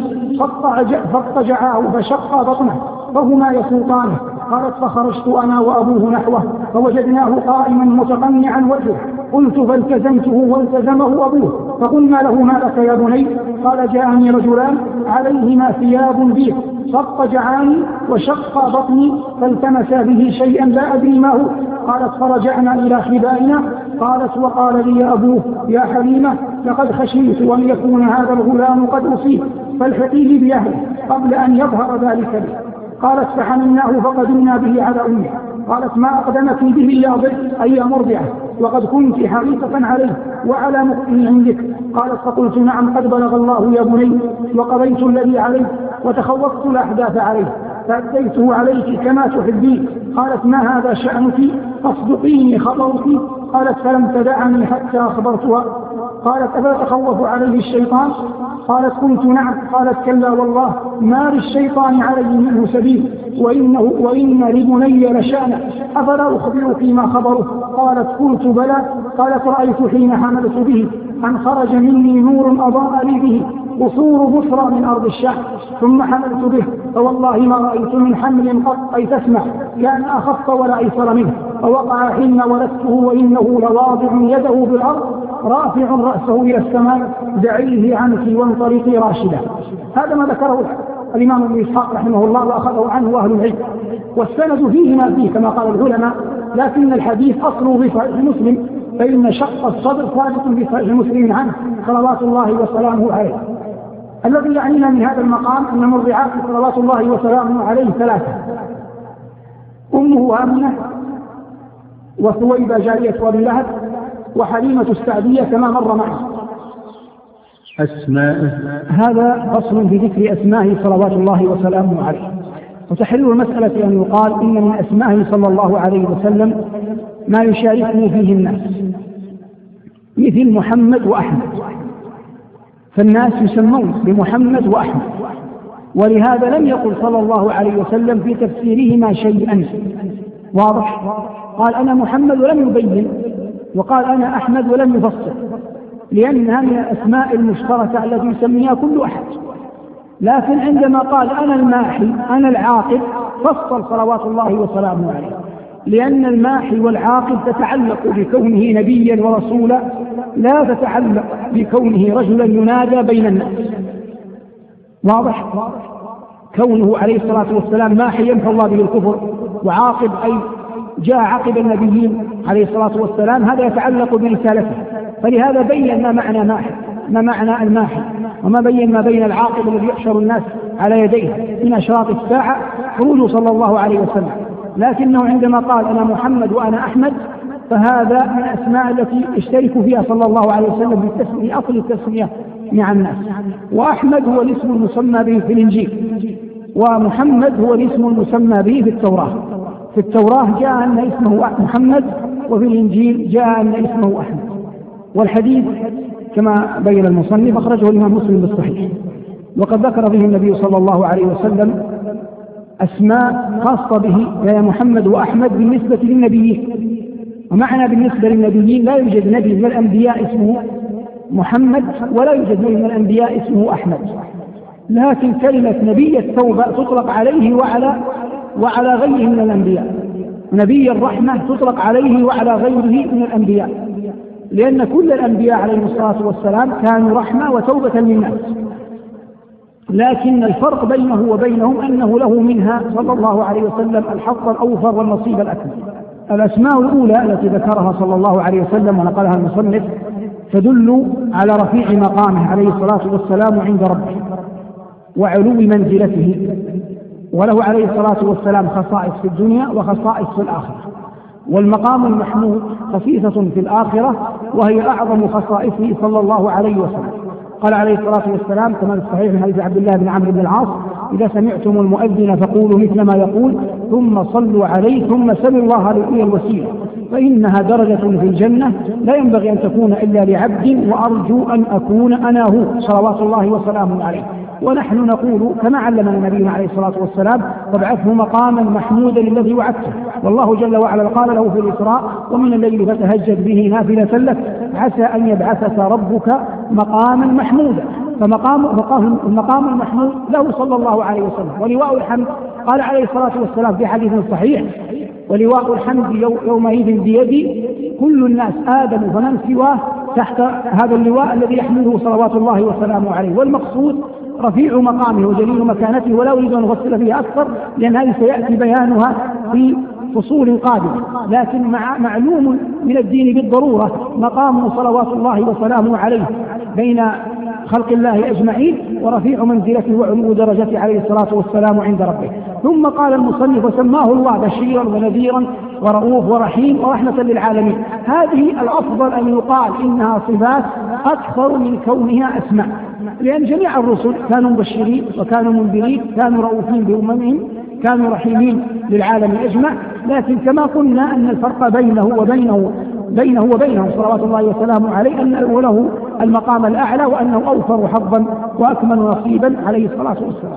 فاضطجعاه فشق بطنه فهما يسوقانه. قالت فخرجت أنا وأبوه نحوه فوجدناه قائما متقنعا وجهه. قلت فالتزمته والتزمه أبوه فقلنا له ما لك يا بني؟ قال جاءني رجلان عليهما ثياب بيض فاضطجعاني وشق بطني فالتمس به شيئا لا أدري ما هو. قالت فرجعنا إلى خبائنا. قالت وقال لي أبوه يا حليمة لقد خشيت أن يكون هذا الغلام قد أصيب فالحقيه بأهله قبل أن يظهر ذلك به. قالت فحملناه فقدمنا به على أمه. قالت ما أقدمك به إلا ضر أي مرضعة وقد كنت حريصة عليه وعلى مقته عندك. قالت فقلت نعم قد بلغ الله يا بني وقضيت الذي عليه وتخوفت الأحداث عليه فأديته عليك كما تحبين. قالت ما هذا شأنك؟ فاصدقيني خبرك. قالت فلم تدعني حتى أخبرتها. قالت أفلا تخوف عليه الشيطان؟ قالت قلت نعم. قالت كلا والله ما للشيطان علي منه سبيل وإن لبني لشأنه أفلا أخبرك ما خبره؟ قالت قلت بلى. قالت رأيت حين حملت به أن خرج مني نور أضاء لي به قصور بصرى من أرض الشام ثم حملت به فوالله ما رأيت من حمل قط أي تسمع كان أخف ولا أيسر منه فوقع حين ولدته وإنه لواضع يده بالأرض رافع رأسه إلى السماء دعيه عنك وانطلقي راشدا. هذا ما ذكره الإمام ابن إسحاق رحمه الله وأخذه عنه أهل العلم والسند فيه ما فيه كما قال العلماء لكن الحديث أصله في صحيح مسلم فإن شق الصدر ثابت في صحيح مسلم عنه صلوات الله وسلامه عليه. الذي يعنينا من هذا المقام أن مرضعات صلوات الله وسلامه عليه ثلاثة: أمه آمنة وثويبة جارية أبي لهب وحليمة السعدية كما مر معه. أسماء هذا فصل في ذكر أسمائه صلوات الله وسلامه عليه. وتحرير المسألة أن يقال إن من أسمائه صلى الله عليه وسلم ما يشاركه فيه الناس مثل محمد وأحمد فالناس يسمون بمحمد وأحمد ولهذا لم يقل صلى الله عليه وسلم في تفسيرهما شيئا واضح. قال أنا محمد ولم يبين وقال أنا أحمد ولم يفصل لأنها من الأسماء المشتركة التي يسميها كل أحد. لكن عندما قال أنا الماحي أنا العاقب فصل صلوات الله وسلامه عليه لأن الماحي والعاقب تتعلق بكونه نبيا ورسولا لا تتعلق بكونه رجلا ينادى بين الناس. واضح؟ كونه عليه الصلاة والسلام ماحي يمحو الله به الكفر وعاقب أي جاء عقب النبيين عليه الصلاة والسلام هذا يتعلق برسالته، فلهذا بين ما معنى الماحي، وما بين ما بين العاقب الذي يحشر الناس على يديه من أشراط الساعة خروجه صلى الله عليه وسلم. لكنه عندما قال أنا محمد وأنا أحمد فهذا من الأسماء التي اشترك فيها صلى الله عليه وسلم بأصل التسمية مع الناس. وأحمد هو الاسم المسمى به في الإنجيل، ومحمد هو الاسم المسمى به في التوراة. في التوراة جاء أن اسمه محمد، وفي الإنجيل جاء أن اسمه أحمد. والحديث كما بين المصنف أخرجه الإمام مسلم بالصحيح، وقد ذكر فيه النبي صلى الله عليه وسلم أسماء خاصة به يا محمد وأحمد بالنسبة للنبيين. ومعنى بالنسبة للنبيين لا يوجد نبي من الأنبياء اسمه محمد، ولا يوجد نبي من الأنبياء اسمه أحمد، لكن كلمة نبي التوبة تطلق عليه وعلى غيره من الأنبياء. نبي الرحمة تطلق عليه وعلى غيره من الأنبياء، لأن كل الأنبياء عليهم الصلاة والسلام كانوا رحمة وتوبة للناس، لكن الفرق بينه وبينهم أنه له منها صلى الله عليه وسلم الحظ الأوفر والنصيب الأكبر. الأسماء الأولى التي ذكرها صلى الله عليه وسلم ونقلها المصنف تدل على رفيع مقامه عليه الصلاة والسلام عند ربه وعلو منزلته، وله عليه الصلاة والسلام خصائص في الدنيا وخصائص في الآخرة. والمقام المحمود خصيصة في الآخرة وهي أعظم خصائصه صلى الله عليه وسلم. قال عليه الصلاة والسلام كما في الصحيح من حديث عبد الله بن عمرو بن العاص إذا سمعتم المؤذن فقولوا مثل ما يقول ثم صلوا عليه ثم سلوا الله لي الوسيلة فإنها درجة في الجنة لا ينبغي أن تكون إلا لعبد وأرجو أن أكون أنا هو صلوات الله وسلامه عليه. ونحن نقول كما علمنا نبينا عليه الصلاة والسلام فابعثه مقاما محمودا الذي وعدته، والله جل وعلا قال له في الإسراء ومن الليل فتهجد به نافلة لك عسى أن يبعثك ربك مقاما محمودا. فالمقام المحمود له صلى الله عليه وسلم. ولواء الحمد قال عليه الصلاة والسلام في حديث صحيح ولواء الحمد يومئذ بيدي كل الناس آدم فمن سواه تحت هذا اللواء الذي يحمله صلوات الله وسلامه عليه. والمقصود رفيع مقامه وجليل مكانته، ولا أريد أن أفصل فيها أكثر لأن هذه سيأتي بيانها في فصول قادمة، لكن معلوم من الدين بالضرورة مقامه صلوات الله وسلامه عليه بين خلق الله أجمعين، ورفيع منزلته وعلو درجته عليه الصلاة والسلام عند ربه. ثم قال المصنف وسماه الله بشيرا ونذيرا ورؤوف ورحيم ورحمة للعالمين. هذه الأفضل أن يقال إنها صفات أكثر من كونها أسماء، لأن جميع الرسل كانوا مبشرين وكانوا منذرين، كانوا رؤوفين بأممهم، كانوا رحيمين للعالم أجمع. لكن كما قلنا أن الفرق بينه وبينهم صلوات الله وسلامه عليه أنه له المقام الأعلى وأنه أوفر حظا وأكمل نصيبا عليه الصلاة والسلام.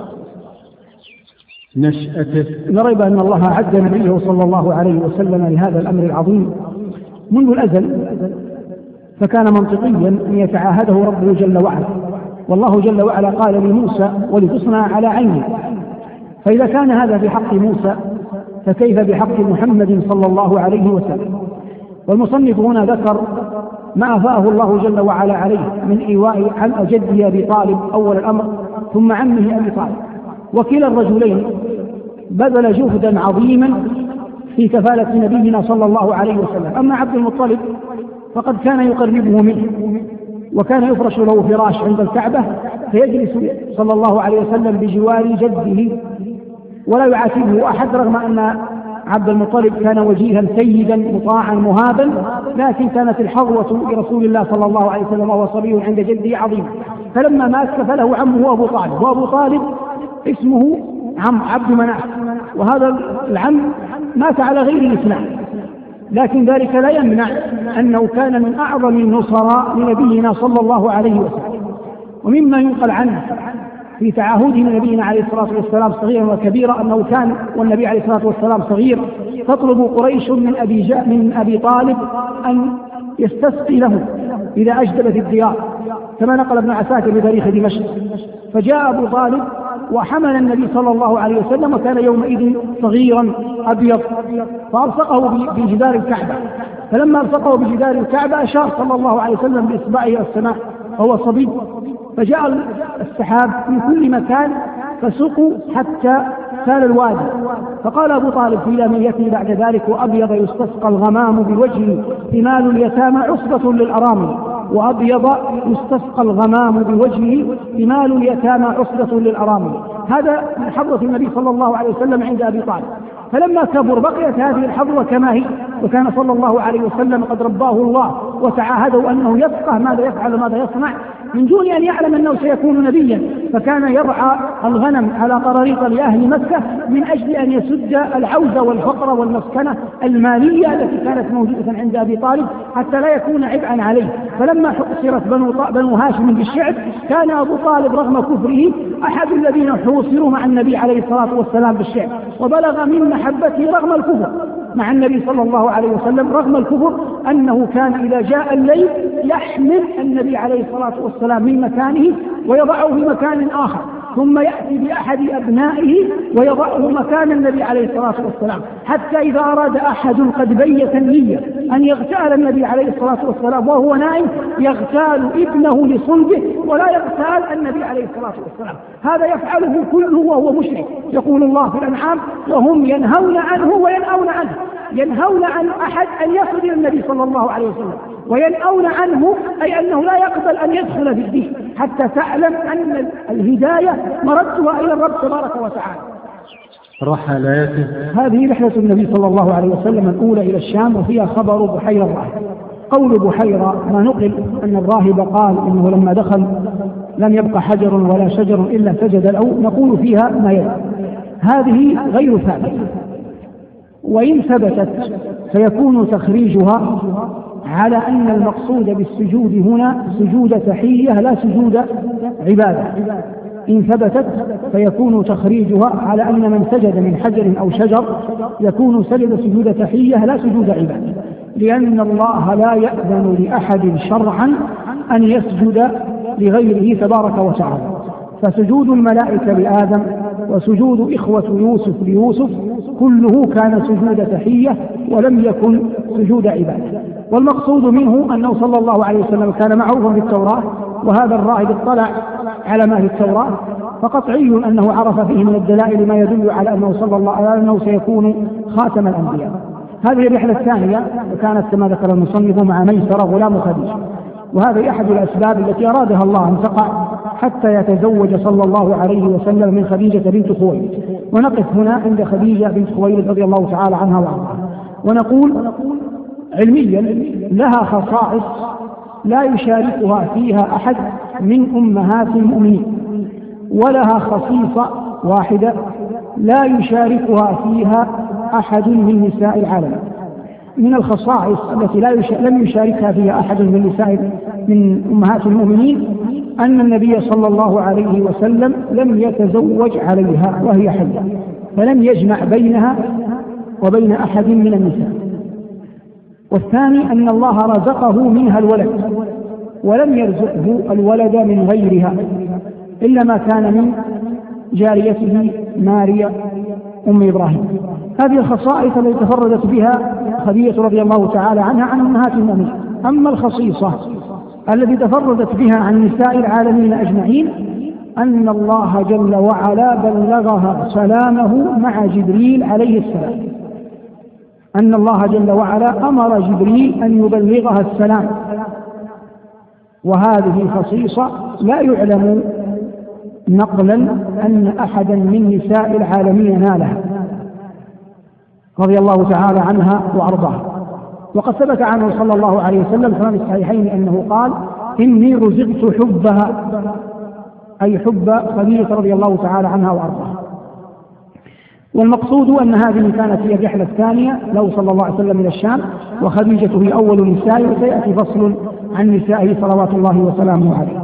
نشأته لا ريب أن الله عد نبيه صلى الله عليه وسلم لهذا الأمر العظيم منذ الأزل، فكان منطقيا أن يتعاهده ربه جل وعلا. والله جل وعلا قال لموسى ولتصنع على عيني، فإذا كان هذا في حق موسى فكيف بحق محمد صلى الله عليه وسلم. والمصنف هنا ذكر ما أفاءه الله جل وعلا عليه من إيواء عن جده أبي طالب أول الأمر ثم عمه أبي طالب، وكلا الرجلين بذل جهدا عظيما في كفالة نبينا صلى الله عليه وسلم. أما عبد المطلب فقد كان يقربه منه، وكان يفرش له فراش عند الكعبة فيجلس صلى الله عليه وسلم بجوار جده ولا يعاتبه أحد، رغم أن عبد المطلب كان وجيها سيدا مطاعا مهابا، لكن كانت الحظوة لرسول الله صلى الله عليه وسلم وهو صبي عند جده عظيم. فلما مات كفله عمه أبو طالب، وأبو طالب اسمه عبد مناف، وهذا العم مات على غير الإسلام، لكن ذلك لا يمنع أنه كان من أعظم النصراء لنبينا صلى الله عليه وسلم. ومما ينقل عنه في تعاهده لنبينا عليه الصلاة والسلام صغيرا وكبيرا أنه كان والنبي عليه الصلاة والسلام صغير تطلب قريش من أبي طالب أن يستسقي له إذا أجدبت الديار، كما نقل ابن عساكر بتاريخ دمشق. فجاء أبو طالب وحمل النبي صلى الله عليه وسلم، وكان يومئذ صغيرا أبيض، فألصقه بجدار الكعبة. فلما ألصقه بجدار الكعبة أشار صلى الله عليه وسلم بإصبعه إلى السماء وهو صبي، فجاء السحاب من كل مكان فسقوا حتى سال الوادي. فقال أبو طالب في لاميته بعد ذلك: وأبيض يستسقى الغمام بوجهه ثمال اليتامى عصبة للأرامل. وأبيض يستسقى الغمام بوجهه ثمال اليتامى عصبة للأرامل. هذا من حضرة النبي صلى الله عليه وسلم عند أبي طالب. فلما كبر بقيت هذه الحضرة كما هي، وكان صلى الله عليه وسلم قد رباه الله وتعاهده أنه يفقه ماذا يفعل وماذا يصنع من دون أن يعلم أنه سيكون نبيا. فكان يرعى الغنم على قراريط لأهل مكة من أجل أن يسد العوز والفقر والمسكنة المالية التي كانت موجودة عند أبي طالب حتى لا يكون عبئا عليه. فلما حوصرت بنو هاشم بالشعب كان أبو طالب رغم كفره أحد الذين حوصروا مع النبي عليه الصلاة والسلام بالشعب، وبلغ من محبته رغم الكفر مع النبي صلى الله عليه وسلم رغم الكفر أنه كان إذا جاء الليل يحمل النبي عليه الصلاة والسلام من مكانه ويضعه في مكان آخر، ثم يأتي بأحد أبنائه ويضعه مكان النبي عليه الصلاة والسلام، حتى إذا أراد أحد قد بيت النية أن يغتال النبي عليه الصلاة والسلام وهو نائم يغتال ابنه لصلبه ولا يغتال النبي عليه الصلاة والسلام. هذا يفعله كله وهو مشرك. يقول الله في الأنعام: وهم ينهون عنه وينأون عنه. ينهون عن أحد أن يصل إلى النبي صلى الله عليه وسلم، وينأون عنه أي أنه لا يقبل أن يدخل في الدين، حتى تعلم أن الهداية مردها إلى الرب تبارك وتعالى. رحلاته. هذه رحلة النبي صلى الله عليه وسلم الأولى إلى الشام، وفيها خبر بحيرة الراهب. قول بحيرة ما نقل أن الراهب قال إنه لما دخل لم يبقى حجر ولا شجر إلا سجد له، نقول فيها ما يلي. هذه غير ثابتة، وإن ثبتت فيكون تخريجها على أن المقصود بالسجود هنا سجود تحية لا سجود عبادة. إن ثبتت فيكون تخريجها على أن من سجد من حجر أو شجر يكون سجد سجود تحية لا سجود عبادة، لأن الله لا يأذن لأحد شرعا أن يسجد لغيره تبارك وتعالى. فسجود الملائكة لآدم وسجود إخوة يوسف ليوسف كله كان سجود تحية ولم يكن سجود عبادة. والمقصود منه أنه صلى الله عليه وسلم كان معروفا بالتوراة، وهذا الراهب اطلع على ما في التوراة، فقطعي أنه عرف فيه من الدلائل ما يدل على أنه صلى الله عليه وسلم أنه سيكون خاتم الأنبياء. هذه الرحلة الثانية وكانت كما ذكر المصنف مع ميسرة غلام خديجة، وهذه أحد الأسباب التي أرادها الله أن تقع حتى يتزوج صلى الله عليه وسلم من خديجة بنت خويلد. ونقف هنا عند خديجة بنت خويلد رضي الله تعالى عنها وارضاها، ونقول علميا لها خصائص لا يشاركها فيها أحد من أمهات المؤمنين، ولها خصيصة واحدة لا يشاركها فيها أحد من نساء العالم. من الخصائص التي لم يشاركها فيها أحد من أمهات المؤمنين أن النبي صلى الله عليه وسلم لم يتزوج عليها وهي حية، فلم يجمع بينها وبين أحد من النساء. والثاني أن الله رزقه منها الولد، ولم يرزقه الولد من غيرها إلا ما كان من جاريته ماريا أم إبراهيم. هذه الخصائص التي تفردت بها خديجة رضي الله تعالى عنها عن أمهات المؤمنين. أما الخصيصة التي تفردت بها عن نساء العالمين أجمعين أن الله جل وعلا بلغها سلامه مع جبريل عليه السلام، أن الله جل وعلا أمر جبريل أن يبلغها السلام، وهذه خصيصة لا يعلم نقلا أن أحدا من نساء العالمين نالها رضي الله تعالى عنها وأرضاها. وقد ثبت عنه صلى الله عليه وسلم في الصحيحين أنه قال: إني رزقت حبها، أي حب خديجة رضي الله تعالى عنها وأرضاها. والمقصود أن هذه كانت هي الرحلة الثانية له صلى الله عليه وسلم إلى الشام، وخديجة هي أول نسائه، وسيأتي فصل عن نسائه صلوات الله وسلامه عليه.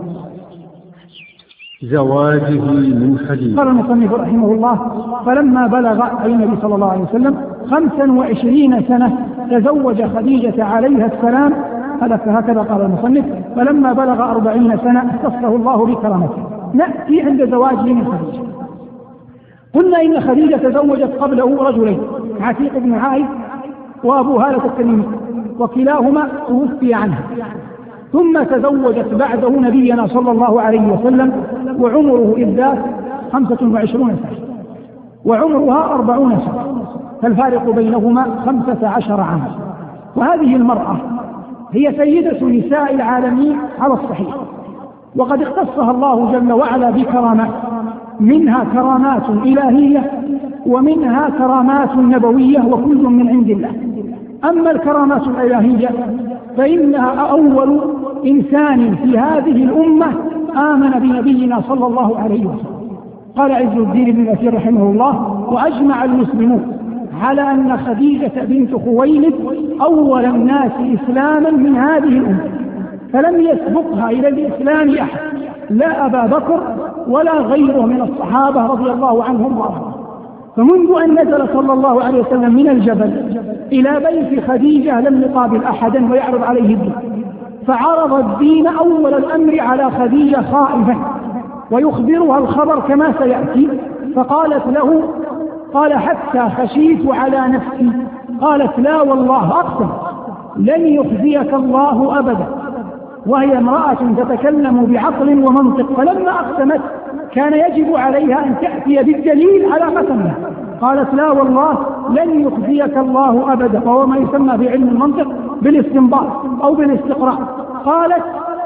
زواجه من خديجة. قال المصنف رحمه الله: فلما بلغ النبي صلى الله عليه وسلم 25 سنة تزوج خديجة عليها السلام. هكذا قال المصنف: فلما بلغ 40 سنة اختصه الله بكرامته. نأتي عند زواجه من خديجة. قلنا إن خديجة تزوجت قبله رجلين، عتيق بن عائذ وأبو هالة التميمي، وكلاهما توفي عنها، ثم تزوجت بعده نبينا صلى الله عليه وسلم وعمره إذ ذاك 25 سنة. وعمرها 40 سنة، فالفارق بينهما 15 عاما. وهذه المرأة هي سيدة نساء العالمين على الصحيح، وقد اختصها الله جل وعلا بكرامات، منها كرامات إلهية ومنها كرامات نبوية، وكل من عند الله. أما الكرامات الإلهية فإنها أول إنسان في هذه الأمة آمن بنبينا صلى الله عليه وسلم. قال عز الدين بن كثير رحمه الله: وأجمع المسلمون على أن خديجة بنت خويلد أول الناس إسلاما من هذه الأمة، فلم يسبقها إلى الإسلام أحد، لا أبا بكر ولا غيره من الصحابة رضي الله عنهم وارضاهم. فمنذ أن نزل صلى الله عليه وسلم من الجبل إلى بيت خديجة لم يقابل أحدا ويعرض عليه الدين، فعرض الدين أول الأمر على خديجة خائفا ويخبرها الخبر كما سيأتي. فقالت له، قال: حتى خشيت على نفسي. قالت: لا والله أقسم لن يخزيك الله أبدا، وهي امرأة تتكلم بعقل ومنطق، فلما أقسمت كان يجب عليها أن تأتي بالدليل على قسمها. قالت: لا والله لن يخزيك الله أبدا، وهو ما يسمى في علم المنطق بالاستنباط أو بالاستقراء. قالت: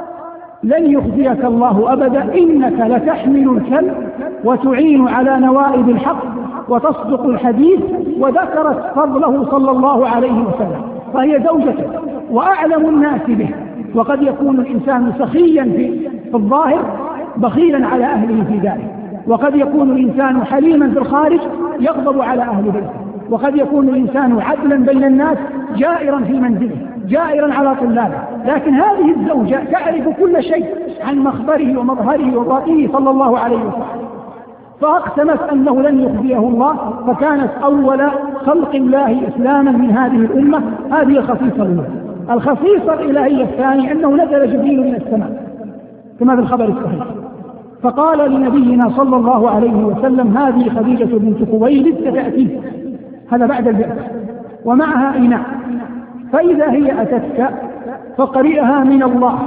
لن يخزيك الله أبدا، إنك لتحمل الكلب وتعين على نوائب الحق وتصدق الحديث، وذكرت فضله صلى الله عليه وسلم، فهي زوجته وأعلم الناس به. وقد يكون الإنسان سخيا في الظاهر بخيلا على أهله في ذلك، وقد يكون الإنسان حليما في الخارج يغضب على أهل بيته، وقد يكون الإنسان عدلا بين الناس جائرا في منزله، جائرا على طلابه. لكن هذه الزوجة تعرف كل شيء عن مخبره ومظهره وباطنه صلى الله عليه وسلم، فأقسمت أنه لن يخزيه الله، فكانت أول خلق الله إسلاما من هذه الأمة. هذه الخصيصة الأولى. الخصيصة الإلهية الثانية أنه نزل جبريل من السماء كما في الخبر الصحيح، فقال لنبينا صلى الله عليه وسلم: هذه خديجة بنت خويلد ستأتي، هذا بعد البعثة، ومعها إناء، فإذا هي أتتك فقرئها من الله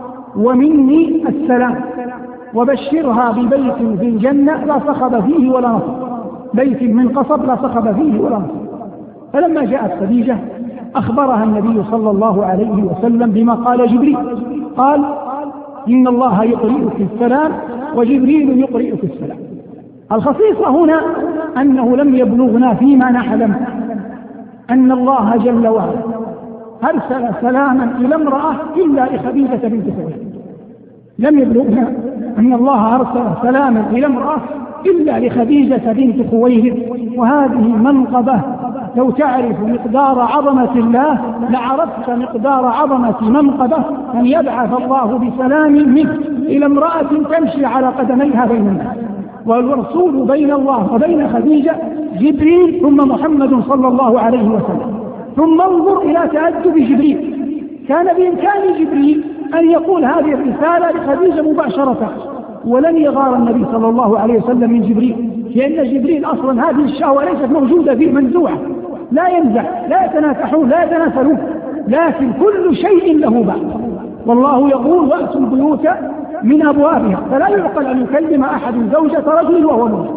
ومني السلام، وبشرها ببيت في الجنة لا صخب فيه ولا نصب، بيت من قصب لا صخب فيه ولا نصب. فلما جاءت خديجة أخبرها النبي صلى الله عليه وسلم بما قال جبريل، قال: إن الله يقرئك السلام وجبريل يقرئك السلام. الخصيصة هنا أنه لم يبلغنا فيما نعلم أن الله جل وعلا أرسل سلاما إلى امرأة إلا لخديجة بنت خويلد. لم يبلغنا أن الله أرسل سلاما إلى امرأة إلا لخديجة بنت خويلد. وهذه منقبة لو تعرف مقدار عظمة الله لعرفت مقدار عظمة منقبة أن يبعث الله بسلام منه إلى امرأة تمشي على قدميها بين الناس. والرسول بين الله وبين خديجة جبريل ثم محمد صلى الله عليه وسلم. ثم انظر إلى تأدب جبريل، كان بإمكان جبريل أن يقول هذه الرسالة لخديجة مباشرة، ولن يغار النبي صلى الله عليه وسلم من جبريل، لأن جبريل أصلا هذه الشهوة ليست موجودة فيه، منزوعة، لا ينزع، لا يتنافحون، لا يتناسلون، لكن كل شيء له باب. والله يقول: وأتوا البيوت من أبوابها، فلا يعقل أن يكلم أحد زوجة رجل وهو موجود.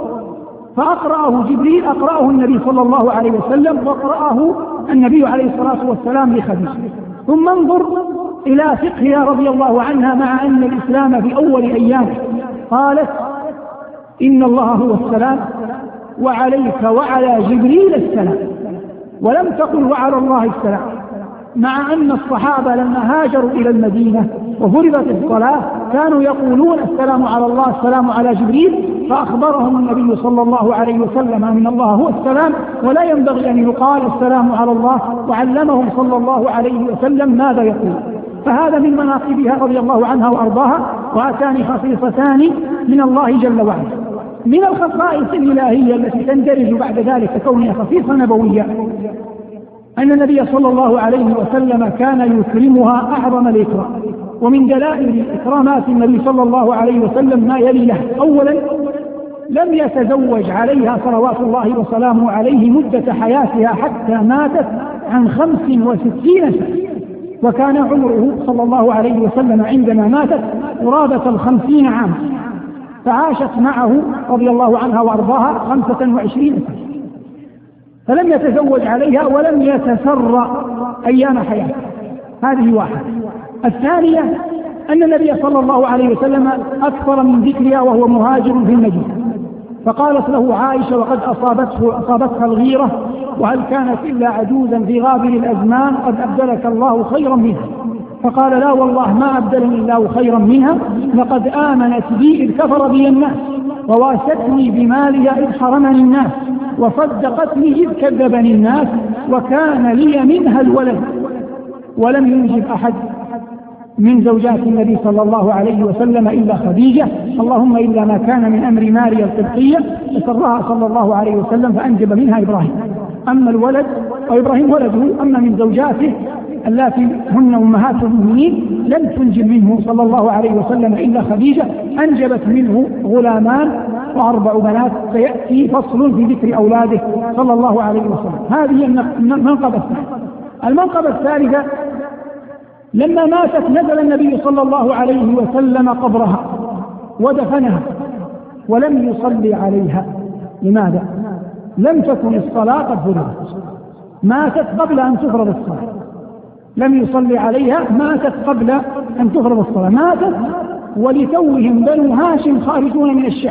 فأقرأه جبريل، أقرأه النبي صلى الله عليه وسلم، وقرأه النبي عليه الصلاة والسلام لخديجة. ثم انظر إلى فقهها رضي الله عنها مع أن الإسلام في أول أيامه قالت: إن الله هو السلام وعليك وعلى جبريل السلام، ولم تقل وعلى الله السلام، مع أن الصحابة لما هاجروا إلى المدينة وفرضت الصلاة كانوا يقولون السلام على الله السلام على جبريل، فأخبرهم النبي صلى الله عليه وسلم أن الله هو السلام ولا ينبغي أن يقال السلام على الله، وعلمهم صلى الله عليه وسلم ماذا يقول. فهذا من مناقبها رضي الله عنها وأرضاها. وأتاني خصيصتان من الله جل وعلا. من الخصائص الإلهية التي تندرج بعد ذلك كونها خصيصة نبوية أن النبي صلى الله عليه وسلم كان يكرمها أعظم الإكرام. ومن دلائل إكرامات النبي صلى الله عليه وسلم ما يلي له: أولا، لم يتزوج عليها صلوات الله وسلامه عليه مدة حياتها حتى ماتت عن 65 سنة، وكان عمره صلى الله عليه وسلم عندما ماتت قرابة 50 عاما. فعاشت معه رضي الله عنها وأرضاها 25 سنة، فلم يتزوج عليها ولم يتسر أيام حياته. هذه واحدة. الثانية أن النبي صلى الله عليه وسلم أكثر من ذكرها وهو مهاجر في المدينة، فقالت له عائشة وقد أصابتها الغيرة: وهل كانت إلا عجوزا في غابر الأزمان قد أبدلك الله خيرا منها؟ فقال: لا والله ما أبدلني الله خيرا منها، لقد آمنت بي إذ كفر بي الناس، وواستني بمالها إذ حرمني الناس، وصدقتني إذ كذبني الناس، وكان لي منها الولد. ولم ينجب أحد من زوجات النبي صلى الله عليه وسلم إلا خديجة، اللهم إلا ما كان من أمر ماريا القبطية فسرها صلى الله عليه وسلم فأنجب منها إبراهيم. أما الولد أو إبراهيم ولده، أما من زوجاته اللاتي هن أمهات المؤمنين لم تنجب منه صلى الله عليه وسلم إلا خديجة، أنجبت منه غلامان و4 بنات، سيأتي فصل في ذكر أولاده صلى الله عليه وسلم. هذه المنقبة الثالثة. المنقبة الثالثة: لما ماتت نزل النبي صلى الله عليه وسلم قبرها ودفنها ولم يصلي عليها. لماذا؟ لم تكن الصلاة قد فرضت، ماتت قبل أن تفرض الصلاة، لم يصلي عليها، ماتت قبل أن تفرض الصلاة، ماتت ولتوهم بنو هاشم خارجون من الشعب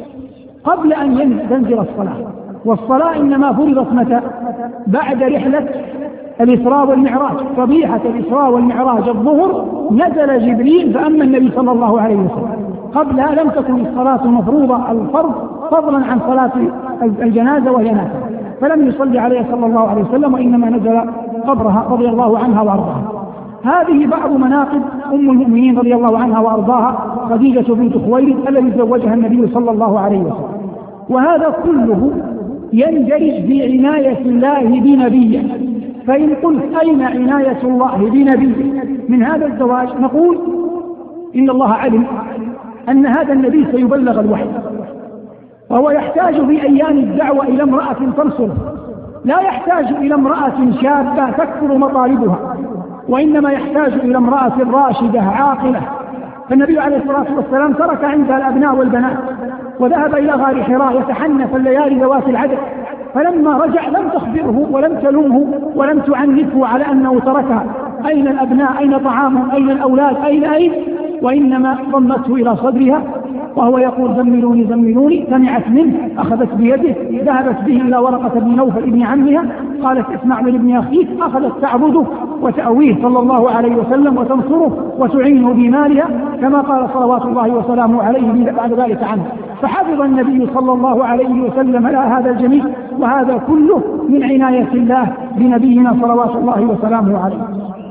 قبل أن تنزل الصلاة. والصلاة إنما فرضت متى؟ بعد رحلة الإسراء والمعراج. صبيحة الإسراء والمعراج الظهر نزل جبريل فأما النبي صلى الله عليه وسلم، قبلها لم تكن الصلاة المفروضة الفرض فضلا عن صلاة الجنازة وهي نافلة، فلم يصلي عليها صلى الله عليه وسلم، وإنما نزل قبرها رضي الله عنها وأرضاها. هذه بعض مناقب أم المؤمنين رضي الله عنها وأرضاها خديجة بنت خويلد التي زوجها النبي صلى الله عليه وسلم. وهذا كله يندرج في عناية الله بنبيه. فإن قلت أين عناية الله بنبيه من هذا الزواج، نقول إن الله علم أن هذا النبي سيبلغ الوحي، وهو يحتاج في أيام الدعوة إلى امرأة تنصره، لا يحتاج إلى امرأة شابة تكثر مطالبها، وإنما يحتاج إلى امرأة راشدة عاقلة. فالنبي عليه الصلاة والسلام ترك عندها الأبناء والبنات وذهب إلى غار حراء يتحنث الليالي ذوات العدد، فلما رجع لم تخبره ولم تلومه ولم تعنفه على أنه تركها. أين الأبناء؟ أين طعامهم؟ أين الأولاد؟ أين؟ وإنما ضمته إلى صدرها وهو يقول: زملوني زملوني. سمعت منه، أخذت بيده، ذهبت به إلى ورقة بن نوفل ابن عمها، قالت: اسمع من ابن أخيك. أخذت تعبده وتأويه صلى الله عليه وسلم وتنصره وتعينه بمالها كما قال صلوات الله وسلامه عليه بعد ذلك عنه. فحفظ النبي صلى الله عليه وسلم هذا الجميع، وهذا كله من عناية الله بنبينا صلوات الله وسلامه عليه.